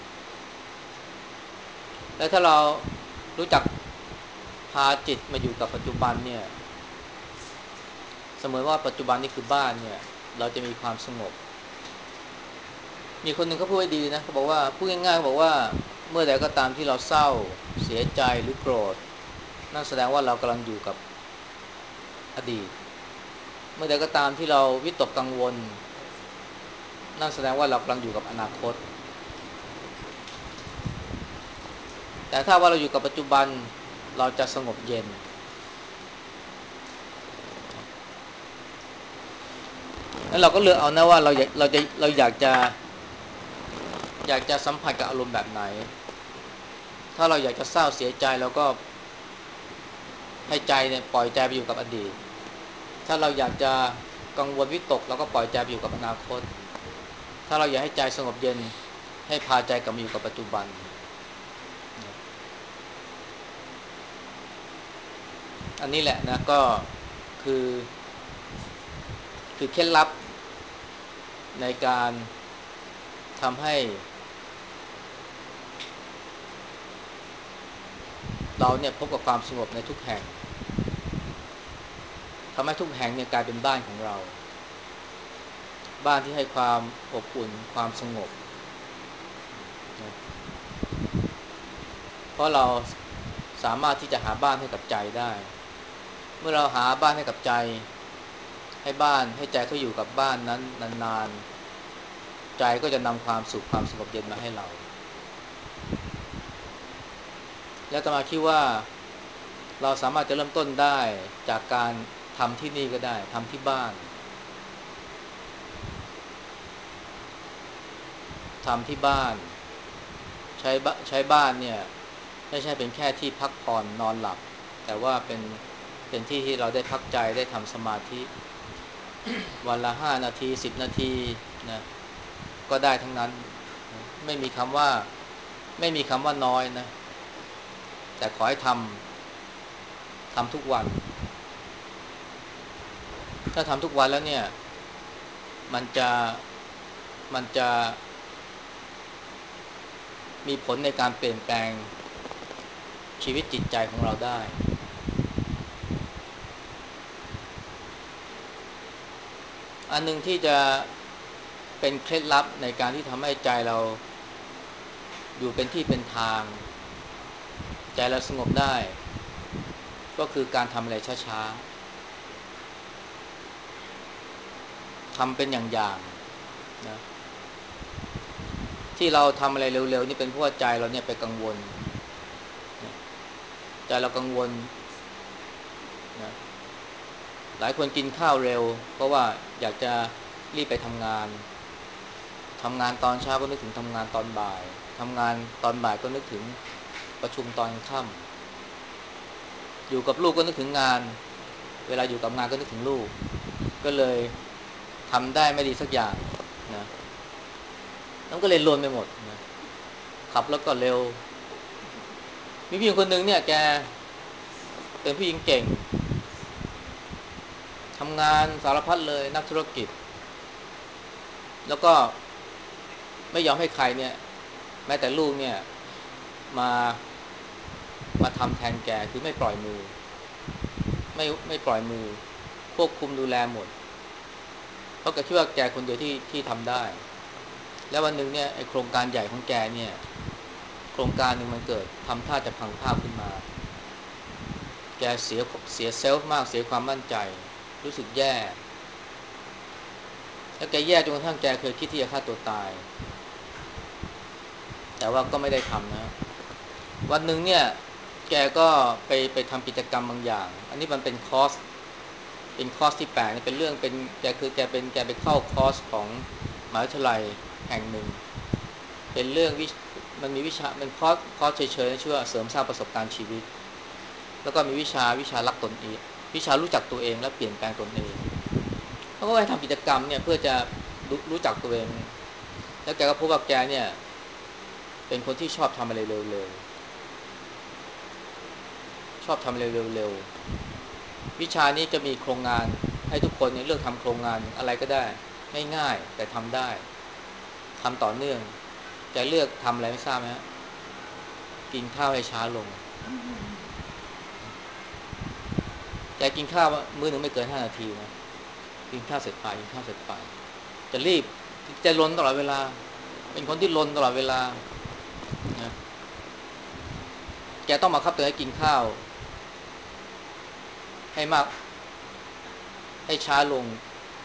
แล้วถ้าเรารู้จักพาจิตมาอยู่กับปัจจุบันเนี่ยเสมอว่าปัจจุบันนี่คือบ้านเนี่ยเราจะมีความสงบมีคนหนึ่งเขาพูดไว้ดีนะเขาบอกว่าพูดง่ายๆเขาบอกว่าเมื่อใดก็ตามที่เราเศร้าเสียใจหรือโกรธนั่นแสดงว่าเรากำลังอยู่กับอดีตเมื่อใดก็ตามที่เราวิตกกังวลนั่นแสดงว่าเรากำลังอยู่กับอนาคตแต่ถ้าว่าเราอยู่กับปัจจุบันเราจะสงบเย็นแล้วเราก็เลือกเอานะว่าเราอยากจะสัมผัสกับอารมณ์แบบไหนถ้าเราอยากจะเศร้าเสียใจเราก็ให้ใจเนี่ยปล่อยใจไปอยู่กับอดีตถ้าเราอยากจะกังวลวิตกเราก็ปล่อยใจไปอยู่กับอนาคตถ้าเราอยากให้ใจสงบเย็นให้พาใจกลับมาอยู่กับปัจจุบันอันนี้แหละนะก็คือคือเคล็ดลับในการทำให้เราเนี่ยพบกับความสงบในทุกแห่งทำให้ทุกแห่งเนี่ยกลายเป็นบ้านของเราบ้านที่ให้ความอบอุ่นความสงบนะเพราะเราสามารถที่จะหาบ้านให้กับใจได้เมื่อเราหาบ้านให้กับใจให้ใจเขาอยู่กับบ้านนั้นนานๆใจก็จะนำความสุขความสงบเย็นมาให้เราและอาตมาคิดว่าเราสามารถจะเริ่มต้นได้จากการทำที่นี่ก็ได้ทำที่บ้านทำที่บ้านใช้บ้านเนี่ยไม่ใช่เป็นแค่ที่พักผ่อนนอนหลับแต่ว่าเป็นที่ที่เราได้พักใจได้ทำสมาธิวันละ5 นาที10 นาทีนะก็ได้ทั้งนั้นไม่มีคำว่าไม่มีคำว่าน้อยนะแต่ขอให้ทำทุกวันถ้าทำทุกวันแล้วเนี่ยมันจะมันจะมีผลในการเปลี่ยนแปลงชีวิตจิตใจของเราได้อันหนึ่งที่จะเป็นเคล็ดลับในการที่ทำให้ใจเราอยู่เป็นที่เป็นทางใจเราสงบได้ก็คือการทำอะไรช้าๆทำเป็นอย่างๆนะที่เราทำอะไรเร็วๆนี่เป็นเพราะว่าใจเราเนี่ยไปกังวลนะใจเรากังวลนะหลายคนกินข้าวเร็วเพราะว่าอยากจะรีบไปทำงานตอนเช้าก็นึกถึงทำงานตอนบ่ายทำงานตอนบ่ายก็นึกถึงประชุมตอนค่ำอยู่กับลูกก็นึกถึงงานเวลาอยู่กับงานก็นึกถึงลูกก็เลยทำได้ไม่ดีสักอย่างนะมันก็เลยรวนไปหมดนะขับแล้วก็เร็วมีผู้หญิงคนหนึ่งเนี่ยแกเป็นผู้หญิงเก่งทำงานสารพัดเลยนักธุรกิจแล้วก็ไม่ยอมให้ใครเนี่ยแม้แต่ลูกเนี่ยมามาทำแทนแกคือไม่ปล่อยมือไม่ปล่อยมือควบคุมดูแลหมดเพราะแกคิดว่าแกคนเดียวที่ทำได้แล้ววันหนึ่งเนี่ยไอโครงการใหญ่ของแกเนี่ยโครงการหนึ่งมันเกิดทำท่าจะพังภาพขึ้นมาแกเสียเซลฟ์มากเสียความมั่นใจรู้สึกแย่แล้วแกแย่จนกระทั่งแกเคยคิดที่จะฆ่าตัวตายแต่ว่าก็ไม่ได้ทำนะวันหนึ่งเนี่ยแกก็ไปทำกิจกรรมบางอย่างอันนี้มันเป็นคอร์สที่8เนี่ยเป็นเรื่องเป็นแกไปเข้าคอร์สของมหาวิทยาลัยแห่งหนึ่งเป็นเรื่องมันมีวิชามันคอร์สเฉยๆชื่อว่าเสริมสร้างประสบการณ์ชีวิตแล้วก็มีวิชารักตนเองวิชารู้จักตัวเองและเปลี่ยนแปลงตนเองเขาก็ให้ทำกิจกรรมเนี่ยเพื่อจะรู้จักตัวเองแล้วแกก็พบว่าแกเนี่ยเป็นคนที่ชอบทำอะไรเร็วๆชอบทำอะไรเร็วๆวิชานี้จะมีโครงงานให้ทุกคนเนี่ยเลือกทำโครงงานอะไรก็ได้ง่ายๆแต่ทำได้ทำต่อเนื่องแกเลือกทำอะไรไม่ทราบไหมฮะกินข้าวให้ช้าลงแกกินข้าวมื้อหนึ่งไม่เกิน5 นาทีนะกินข้าวเสร็จไปกินข้าวเสร็จไปจะรีบจะลนตลอดเวลาเป็นคนที่ลนตลอดเวลานะแกต้องมาคับตัวให้กินข้าวให้มากให้ช้าลง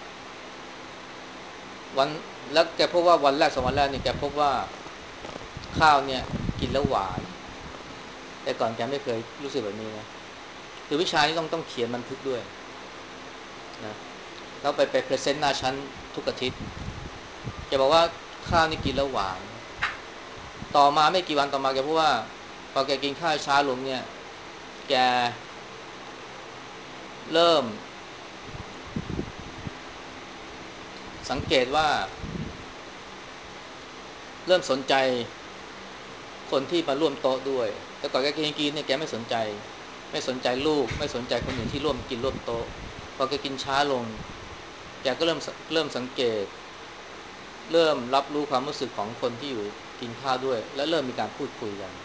วันแล้วแกพบว่าวันแรก2 วันแรกนี่แกพบว่าข้าวเนี่ยกินแล้วหวานแต่ก่อนแกไม่เคยรู้สึกแบบนี้นะคือวิชานี้ต้องเขียนบันทึกด้วยนะแล้วไปพรีเซนต์หน้าชั้นทุกอาทิตย์แกบอกว่าข้าวนี่กินแล้วหวานต่อมาไม่กี่วันต่อมาแกพบว่าพอแกกินข้าวช้าลงเนี่ยแกเริ่มสังเกตว่าเริ่มสนใจคนที่มาร่วมโต๊ะด้วยแต่ก่อนแกกินเนี่ยแกไม่สนใจลูกไม่สนใจคนอื่นที่ร่วมกินร่วมโต๊ะพอแกกินช้าลงแกก็เริ่มสังเกตเริ่มรับรู้ความรู้สึกของคนที่อยู่กินข้าวด้วยและเริ่มมีการพูดคุยกัน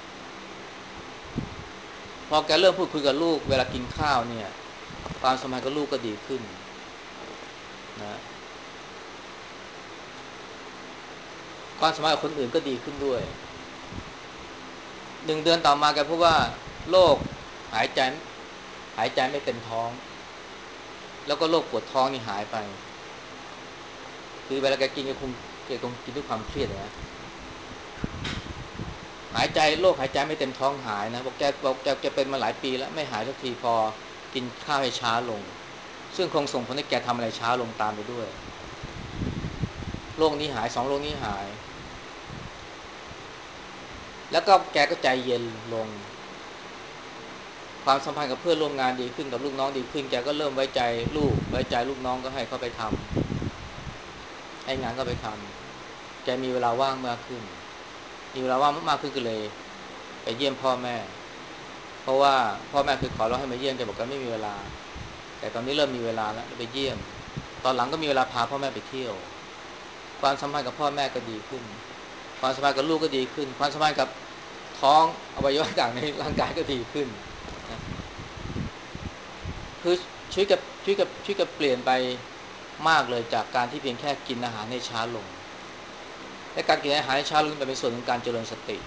พอแกเริ่มพูดคุยกับลูกเวลากินข้าวเนี่ยความสัมพันธ์กับลูกก็ดีขึ้นนะความสัมพันธ์กับคนอื่นก็ดีขึ้นด้วย1 เดือนต่อมาแกพบว่าโรคหายใจหายใจไม่เต็มท้องแล้วก็โรคปวดท้องนี่หายไปคือเวลาแกคงกินด้วยความเครียดนะโรคหายใจไม่เต็มท้องหายนะบอกแกเป็นมาหลายปีแล้วไม่หายสักทีพอกินข้าวให้ช้าลงซึ่งคงส่งผลให้แกทำอะไรช้าลงตามไปด้วยโรคนี้หาย2 โรคนี้หายแล้วก็แกก็ใจเย็นลงความสัมพันธ์กับเพื่อนร่วมงานดีขึ้นกับลูกน้องดีขึ้นแกก็เริ่มไว้ใจลูกน้องก็ให้เขาไปทำให้งานก็ไปทำแกมีเวลาว่างมากขึ้นมีเวลาว่างมากขึ้นก็เลยไปเยี่ยมพ่อแม่เพราะว่าพ่อแม่คือขอร้องให้มาเยี่ยมแกบอกแกไม่มีเวลาแต่ตอนนี้เริ่มมีเวลาแล้วไปเยี่ยมตอนหลังก็มีเวลาพาพ่อแม่ไปเที่ยวความสัมพันธ์กับพ่อแม่ก็ดีขึ้นความสัมพันธ์กับลูกก็ดีขึ้นความสัมพันธ์กับท้องอวัยวะต่างในร่างกายก็ดีขึ้นนะคือชีวิตกับเปลี่ยนไปมากเลยจากการที่เพียงแค่กินอาหารให้ช้าลงและการกินอาหารให้ช้าลงเป็นส่วนของการเจริญสติ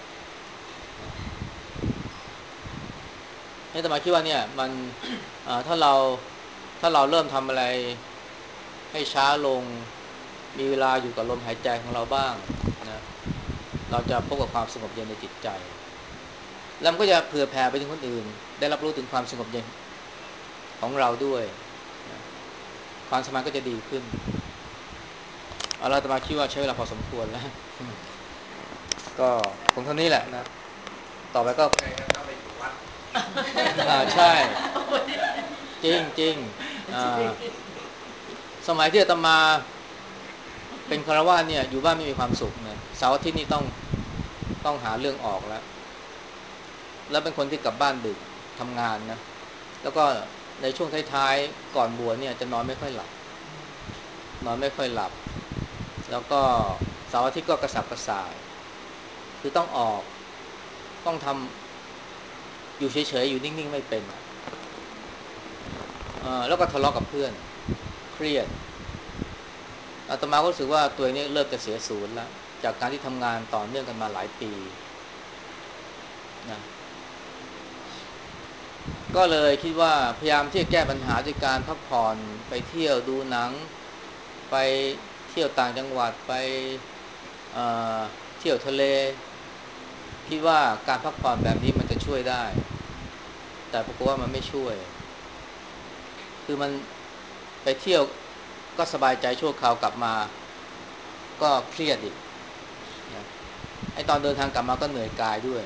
นี่แต่มาคิดว่าเนี่ยมันถ้าเราเริ่มทำอะไรให้ช้าลงมีเวลาอยู่กับลมหายใจของเราบ้างนะเราจะพบกับความสงบเย็นในจิตใจแล้วมันก็จะเผื่อแผ่ไปถึงคนอื่นได้รับรู้ถึงความสงบเย็นของเราด้วยนะความสมานก็จะดีขึ้นเอาเราจะมาคิดว่าใช้เวลาพอสมควรแล้วก็คงเท่านี้แหละนะต่อไปก็ต้องไปอยู่วัดใช่จริงจริงสมัยที่อาตมาเป็นคฤหัสถ์เนี่ยอยู่บ้านไม่มีความสุขนะเสาร์อาทิตย์นี่ต้องหาเรื่องออกแล้วเป็นคนที่กลับบ้านดึกทำงานนะแล้วก็ในช่วงท้ายๆก่อนบวชเนี่ยจะนอนไม่ค่อยหลับแล้วก็เสาร์อาทิตย์ก็กระสับกระส่ายคือต้องออกต้องทำอยู่เฉยๆอยู่นิ่งๆไม่เป็นแล้วก็ทะเลาะกับเพื่อนเครียดอาตมาก็รู้สึกว่าตัวเองนี่เริ่มจะเสียศูนย์แล้วจากการที่ทำงานต่อเนื่องกันมาหลายปีนะก็เลยคิดว่าพยายามที่จะแก้ปัญหาด้วยการพักผ่อนไปเที่ยวดูหนังไปเที่ยวต่างจังหวัดไปเอ่อเที่ยวทะเลคิดว่าการพักผ่อนแบบนี้มันจะช่วยได้แต่ปรากฏว่ามันไม่ช่วยคือมันไปเที่ยวก็สบายใจชั่วคราวกลับมาก็เครียดอีกนะไอ้ตอนเดินทางกลับมาก็เหนื่อยกายด้วย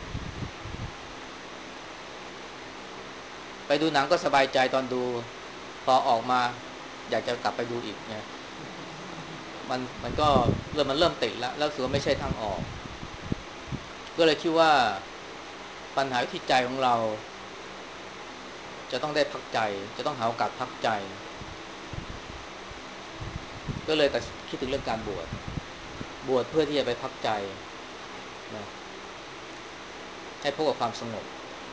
ไปดูหนังก็สบายใจตอนดูพอออกมาอยากจะกลับไปดูอีกไงมันก็เริ่มติดแล้วรู้สึกว่าไม่ใช่ทางออกก็เลยคิดว่าปัญหาที่ใจของเราจะต้องได้พักใจจะต้องหาโอกาสพักใจก็เลยแต่คิดถึงเรื่องการบวชเพื่อที่จะไปพักใจนะให้พบกับความสงบ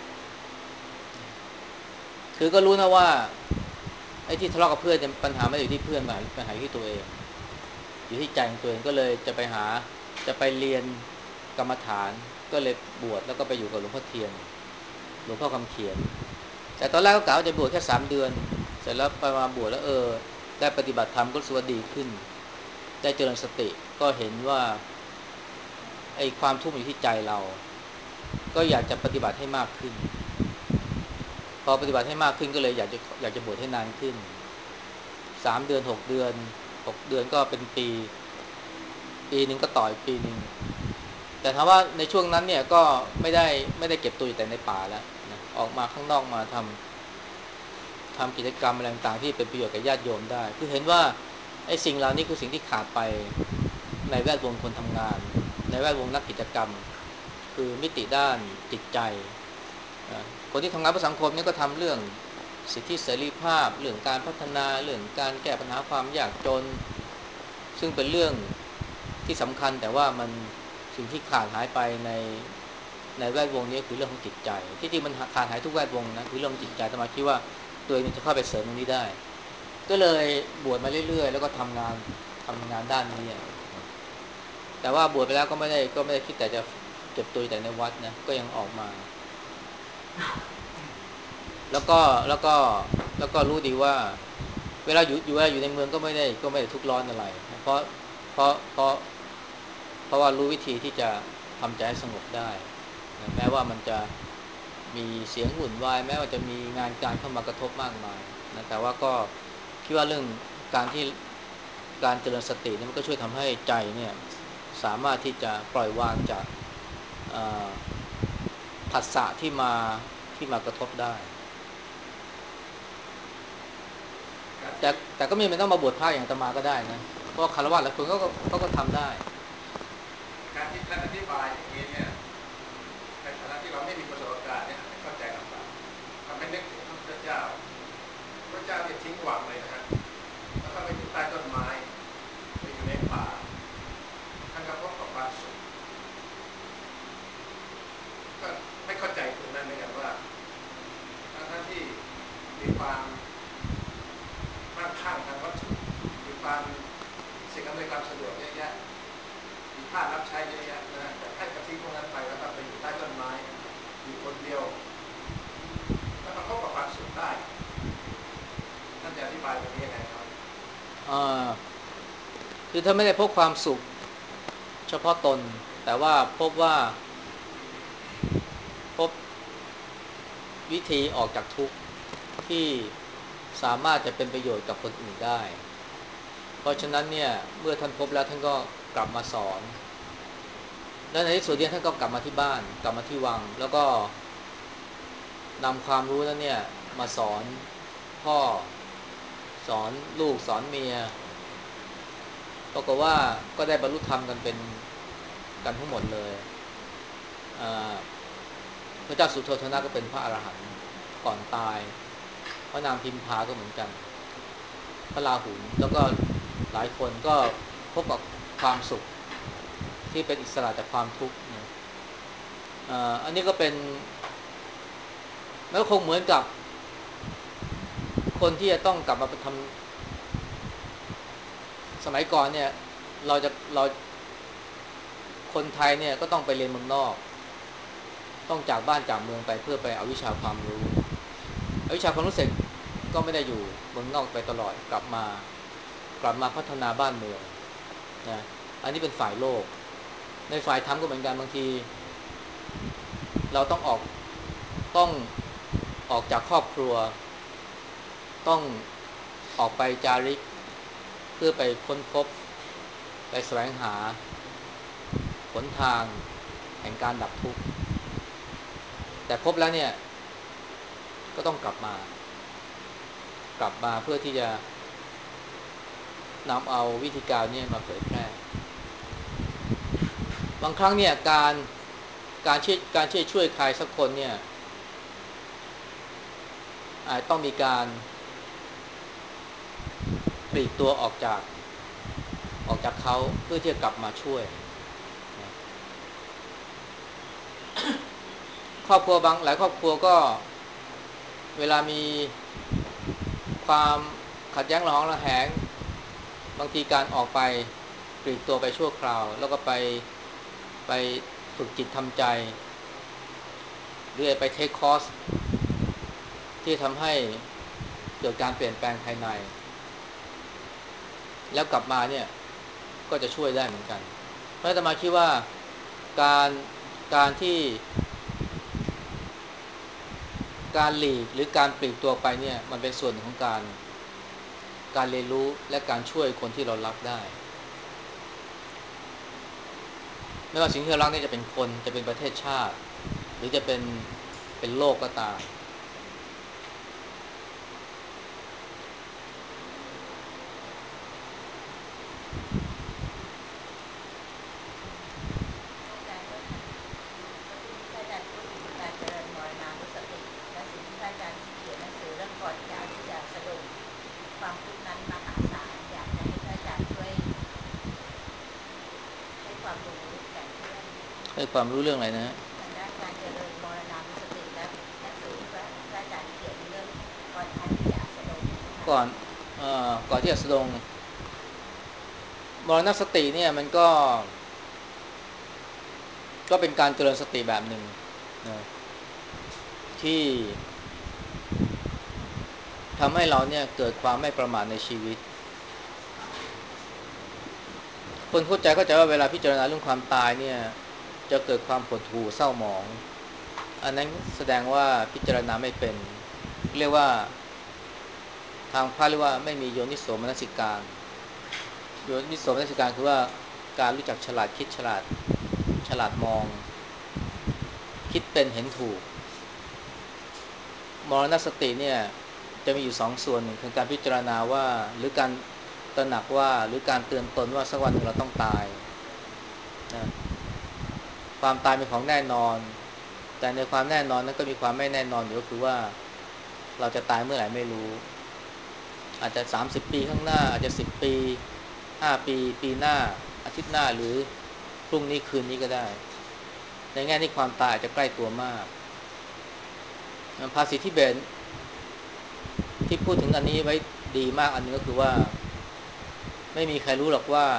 คือก็รู้นะว่าไอ้ที่ทะเลาะกับเพื่อนเนี่ยปัญหาไม่ได้อยู่ที่เพื่อนปัญหาอยู่ที่ตัวเองอยู่ที่ใจของตัวเองก็เลยจะไปเรียนกรรมฐานก็เลยบวชแล้วก็ไปอยู่กับหลวงพ่อเทียนหลวงพ่อคำเขียนแต่ตอนแรกก็กะว่าจะบวชแค่3 เดือนเสร็จแล้วไปมาบวชแล้วได้ปฏิบัติธรรมก็รู้สึกว่าดีขึ้นได้เจริญสติก็เห็นว่าไอ้ความทุกข์อยู่ที่ใจเราก็อยากจะปฏิบัติให้มากขึ้นพอปฏิบัติให้มากขึ้นก็เลยอยากจะบวชให้นานขึ้น3 เดือน6 เดือนก็เป็นปีหนึ่งก็ต่ออีกปีหนึ่งแต่ถามว่าในช่วงนั้นเนี่ยก็ไม่ได้เก็บตัวอยู่แต่ในป่าแล้วนะออกมาข้างนอกมาทำกิจกรรมอะไรต่างๆที่เป็นประโยชน์กับญาติโยมได้คือเห็นว่าไอ้สิ่งเหล่านี้คือสิ่งที่ขาดไปในแวดวงคนทำงานในแวดวงนักกิจกรรมคือมิติด้านจิตใจคนที่ทำงานเพื่อสังคมนี่ก็ทำเรื่องสิทธิเสรีภาพเรื่องการพัฒนาเรื่องการแก้ปัญหาความยากจนซึ่งเป็นเรื่องที่สำคัญแต่ว่ามันสิ่งที่ขาดหายไปในแวดวงนี้คือเรื่องของจิตใจที่จริงมันขาดหายทุกแวดวงนะคือเรื่องจิตใจแต่มาคิดว่าตัวเองจะเข้าไปเสริมตรงนี้ได้ก็เลยบวชมาเรื่อยๆแล้วก็ทำงานด้านนี้แต่ว่าบวชไปแล้วก็ไม่ได้คิดแต่จะเก็บตัวแต่ในวัดนะก็ยังออกมาแล้วก็แล้วก็แล้วก็รู้ดีว่าเวลาอยู่ในเมืองก็ไม่ได้ทุกข์ร้อนอะไรเพราะเพราะเพราะเพราะว่ารู้วิธีที่จะทำใจให้สงบได้นะแม้ว่ามันจะมีเสียงวุ่นวายแม้ว่าจะมีงานการเข้ามากระทบมากมายนะแต่ว่าก็คิดว่าเรื่องการที่การเจริญสตินี่มันก็ช่วยทำให้ใจเนี่ยสามารถที่จะปล่อยวางจากผัสสะที่มากระทบได้แต่ก็ไม่ต้องมาบวชพระอย่างอาตมาก็ได้นะเพราะคารวะหลายคนก็ทำได้การที่ท่านอธิบายอย่างนี้เนี่ยในฐานะที่เราไม่มีประสบการณ์เนี่ยเข้าใจลำบากทำให้นึกถึงพระพุทธเจ้าเนี่ยทิ้งหวังเลยนะฮะแล้วท่านไปอยู่ใต้ต้นไม้ไปอยู่ในป่าท่านก็พบกับความสุขก็ไม่เข้าใจตรงนั้นเหมือนกันว่าทั้งที่มีความมั่งคั่งทางวัตถุมีความสิ่งอำนวยความสะดวกเยอะแยะมีท่ารับใช้เยอะแยะนะฮะแต่ท่านก็ทิ้งพวกนั้นไปแล้วก็ไปอยู่ใต้ต้นไม้อยู่คนเดียวแล้วก็พบกับความสุขได้ท่านจะอธิบายตรงนี้ยังไงครับอ่าคือถ้าไม่ได้พบความสุขเฉพาะตนแต่ว่าพบว่าพบวิธีออกจากทุกข์ที่สามารถจะเป็นประโยชน์กับคนอื่นได้เพราะฉะนั้นเนี่ยเมื่อท่านพบแล้วท่านก็กลับมาสอนและในที่สุดเนี่ยท่านก็กลับมาที่บ้านกลับมาที่วังแล้วก็นำความรู้นั้นเนี่ยมาสอนพ่อสอนลูกสอนเมียปรากฏว่าก็ได้บรรลุธรรมกันทั้งหมดเลยพระเจ้าสุโธทนะก็เป็นพระอรหันต์ก่อนตายพระนางพิมพาก็เหมือนกันพระราหุลแล้วก็หลายคนก็พบกับความสุขที่เป็นอิสระจากความทุกข์นะอันนี้ก็เป็นมันก็คงเหมือนกับคนที่จะต้องกลับมาทำสมัยก่อนเนี่ยเราคนไทยเนี่ยก็ต้องไปเรียนเมืองนอกต้องจากบ้านจากเมืองไปเพื่อไปเอาวิชาความรู้เอาวิชาความรู้เสร็จก็ไม่ได้อยู่เมืองนอกไปตลอดกลับมาพัฒนาบ้านเมืองนะอันนี้เป็นฝ่ายโลกในฝ่ายธรรมก็เหมือนกันบางทีเราต้องออกจากครอบครัวต้องออกไปจาริกเพื่อไปค้นพบไปแสวงหาหนทางแห่งการดับทุกข์แต่พบแล้วเนี่ยก็ต้องกลับมาเพื่อที่จะนำเอาวิธีการนี้มาเผยแพร่บางครั้งเนี่ยการช่วยใครสักคนเนี่ยอาจต้องมีการปลีกตัวออกจากเขาเพื่อที่จะกลับมาช่วยครอบครัวหลายครอบครัวก็เวลามีความขัดแย้งระหองระแหงบางทีการออกไปปลีกตัวไปชั่วคราวแล้วก็ไปฝึกจิตทำใจหรือไปเทคคอร์สที่ทำให้เกิดการเปลี่ยนแปลงภายในแล้วกลับมาเนี่ยก็จะช่วยได้เหมือนกันเพราะอาตมาคิดว่าการการที่การหลีกหรือการปลีกตัวไปเนี่ยมันเป็นส่วนของการเรียนรู้และการช่วยคนที่เรารักได้ไม่ว่าสิ่งที่เรารักนี่จะเป็นคนจะเป็นประเทศชาติหรือจะเป็นโลกก็ตามอาจารย์ก็ที่พระอาจารย์พูดถึงการเจริญมรณานุสติและสิ่งที่พระอาจารย์เขียนหนังสือเรื่องก่อนการที่จะสรุปความทุกข์นั้นมหาศาลอยากจะให้พระอาจารย์ช่วยให้ความรู้แก่เพื่อนให้ความรู้เรื่องอะไรนะฮะทางด้านการเจริญมรณานุสติและหนังสือที่พระอาจารย์เขียนเรื่องก่อนการที่จะสรุปก่อนก่อนที่จะแสดงมรณสติเนี่ยมันก็เป็นการเจริญสติแบบหนึ่งนะที่ทำให้เราเนี่ยเกิดความไม่ประมาทในชีวิตคนเข้าใจว่าเวลาพิจารณาเรื่องความตายเนี่ยจะเกิดความหดหู่เศร้าหมองอันนั้นแสดงว่าพิจารณาไม่เป็นเรียกว่าทางพระเรียกว่าไม่มีโยนิโสมนสิการโยนิโสมนสิการคือว่าการรู้จักฉลาดคิดฉลาดมองคิดเป็นเห็นถูกมรณสติเนี่ยจะมีอยู่สองส่วนหนึ่งคือการพิจารณาว่าหรือการตระหนักว่าหรือการเตือนตนว่าสักวันหนึ่งเราต้องตายนะความตายเป็นของแน่นอนแต่ในความแน่นอนนั้นก็มีความไม่แน่นอนอยู่ก็คือว่าเราจะตายเมื่อไหร่ไม่รู้อาจจะ30ปีข้างหน้าอาจจะ10ปี5 ปีปีหน้าอาทิตย์หน้าหรือพรุ่งนี้คืนนี้ก็ได้ในแง่นี้ความตายอาจจะใกล้ตัวมากภาษีทิเบตที่พูดถึงอันนี้ไว้ดีมากอันนึงก็คือว่าไม่มีใครรู้หรอกว่า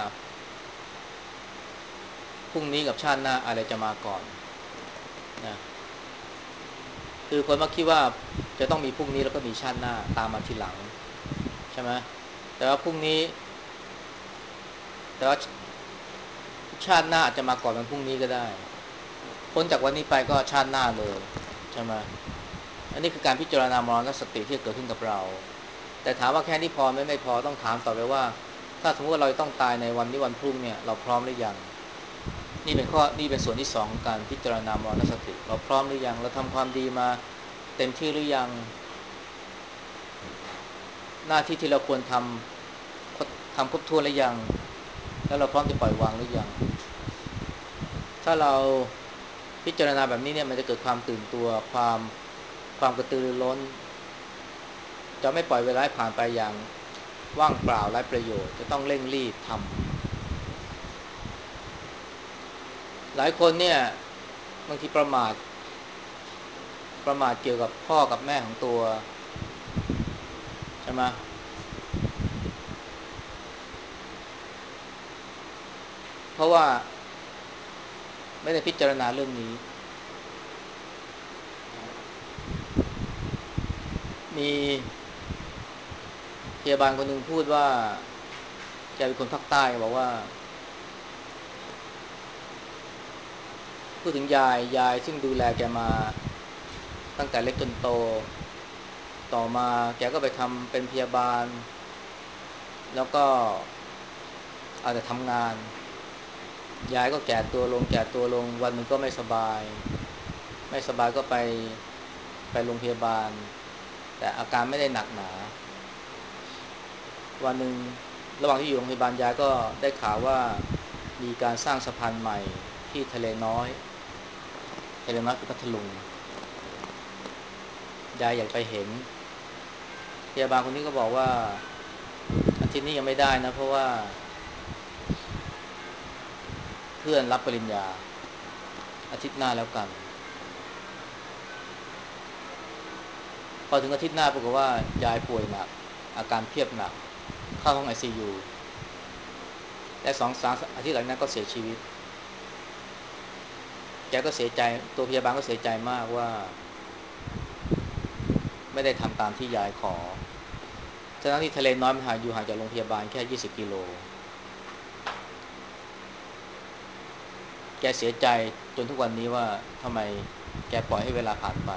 พรุ่งนี้กับชาติหน้าอะไรจะมาก่อนนะคือคนมักคิดว่าจะต้องมีพรุ่งนี้แล้วก็มีชาติหน้าตามมาทีหลังใช่ไหมแต่ว่าพรุ่งนี้แต่ว่าชาติหน้าอาจจะมาก่อนวันพรุ่งนี้ก็ได้พ้นจากวันนี้ไปก็ชาติหน้าเลยใช่ไหมอันนี้คือการพิจารณามรณสติที่เกิดขึ้นกับเราแต่ถามว่าแค่นี้พอไหมไม่พอต้องถามต่อไปว่าถ้าสมมติว่าเราต้องตายในวันนี้วันพรุ่งเนี่ยเราพร้อมหรือยังนี่เป็นส่วนที่สองของการพิจารณามรณสติเราพร้อมหรือยังเราทำความดีมาเต็มที่หรือยังหน้าที่ที่เราควรทำครบถ้วนหรือยังแล้วเราพร้อมจะปล่อยวางหรือยังถ้าเราพิจารณาแบบนี้เนี่ยมันจะเกิดความตื่นตัวความกระตือรือร้นจะไม่ปล่อยเวลาผ่านไปอย่างว่างเปล่าไร้ประโยชน์จะต้องเร่งรีบทำหลายคนเนี่ยบางทีประมาทเกี่ยวกับพ่อกับแม่ของตัวใช่ไหมเพราะว่าไม่ได้พิจารณาเรื่องนี้มีพยาบาลคนหนึ่งพูดว่าแกเป็นคนภาคใต้บอกว่าพูดถึงยายซึ่งดูแลแกมาตั้งแต่เล็กจนโตต่อมาแกก็ไปทำเป็นพยาบาลแล้วก็อาจจะทำงานยายก็แก่ตัวลงแก่ตัวลงวันหนึ่งก็ไม่สบายไม่สบายก็ไปโรงพยาบาลแต่อาการไม่ได้หนักหนาวันหนึ่งระหว่างที่อยู่โรงพยาบาลยายก็ได้ข่าวว่ามีการสร้างสะพานใหม่ที่ทะเลน้อยคือพัทลุงยายอยากไปเห็นพยาบาลคนนี้ก็บอกว่าอาทิตย์นี้ยังไม่ได้นะเพราะว่าเพื่อนรับปริญญาอาทิตย์หน้าแล้วกันพอถึงอาทิตย์หน้าปรากฏว่ายายป่วยหนักอาการเพียบหนักเข้าห้อง ICU และ2-3อาทิตย์หลังนั้นก็เสียชีวิตแกก็เสียใจตัวพยาบาลก็เสียใจมากว่าไม่ได้ทำตามที่ยายขอทั้งที่ทะเลน้อยมันอยู่ห่างจากโรงพยาบาลแค่20กิโลแกเสียใจจนทุกวันนี้ว่าทำไมแกปล่อยให้เวลาผ่านไป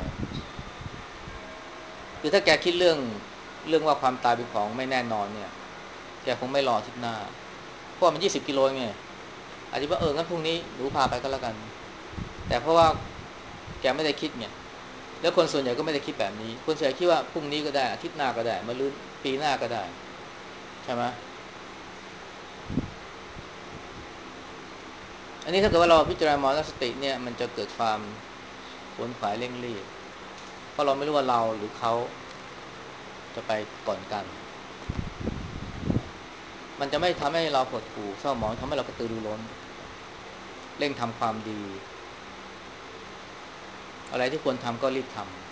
คือถ้าแกคิดเรื่องว่าความตายเป็นของไม่แน่นอนเนี่ยแกคงไม่รออาทิตย์หน้าเพราะว่ามัน20กิโลไงอาจจะว่างั้นพรุ่งนี้หนูพาไปก็แล้วกันแต่เพราะว่าแกไม่ได้คิดไงแล้วคนส่วนใหญ่ก็ไม่ได้คิดแบบนี้คนส่วนใหญ่คิดว่าพรุ่งนี้ก็ได้อาทิตย์หน้าก็ได้มะรืนปีหน้าก็ได้ใช่ไหมอันนี้ถ้าเกิดว่าเราพิจารณามรณสติเนี่ยมันจะเกิดความขวนขวายเร่งรีบเพราะเราไม่รู้ว่าเราหรือเขาจะไปก่อนกันมันจะไม่ทำให้เราหดหู่เศร้าหมองทำให้เรากระตือรือร้นเร่งทำความดีอะไรที่ควรทำก็รีบทำ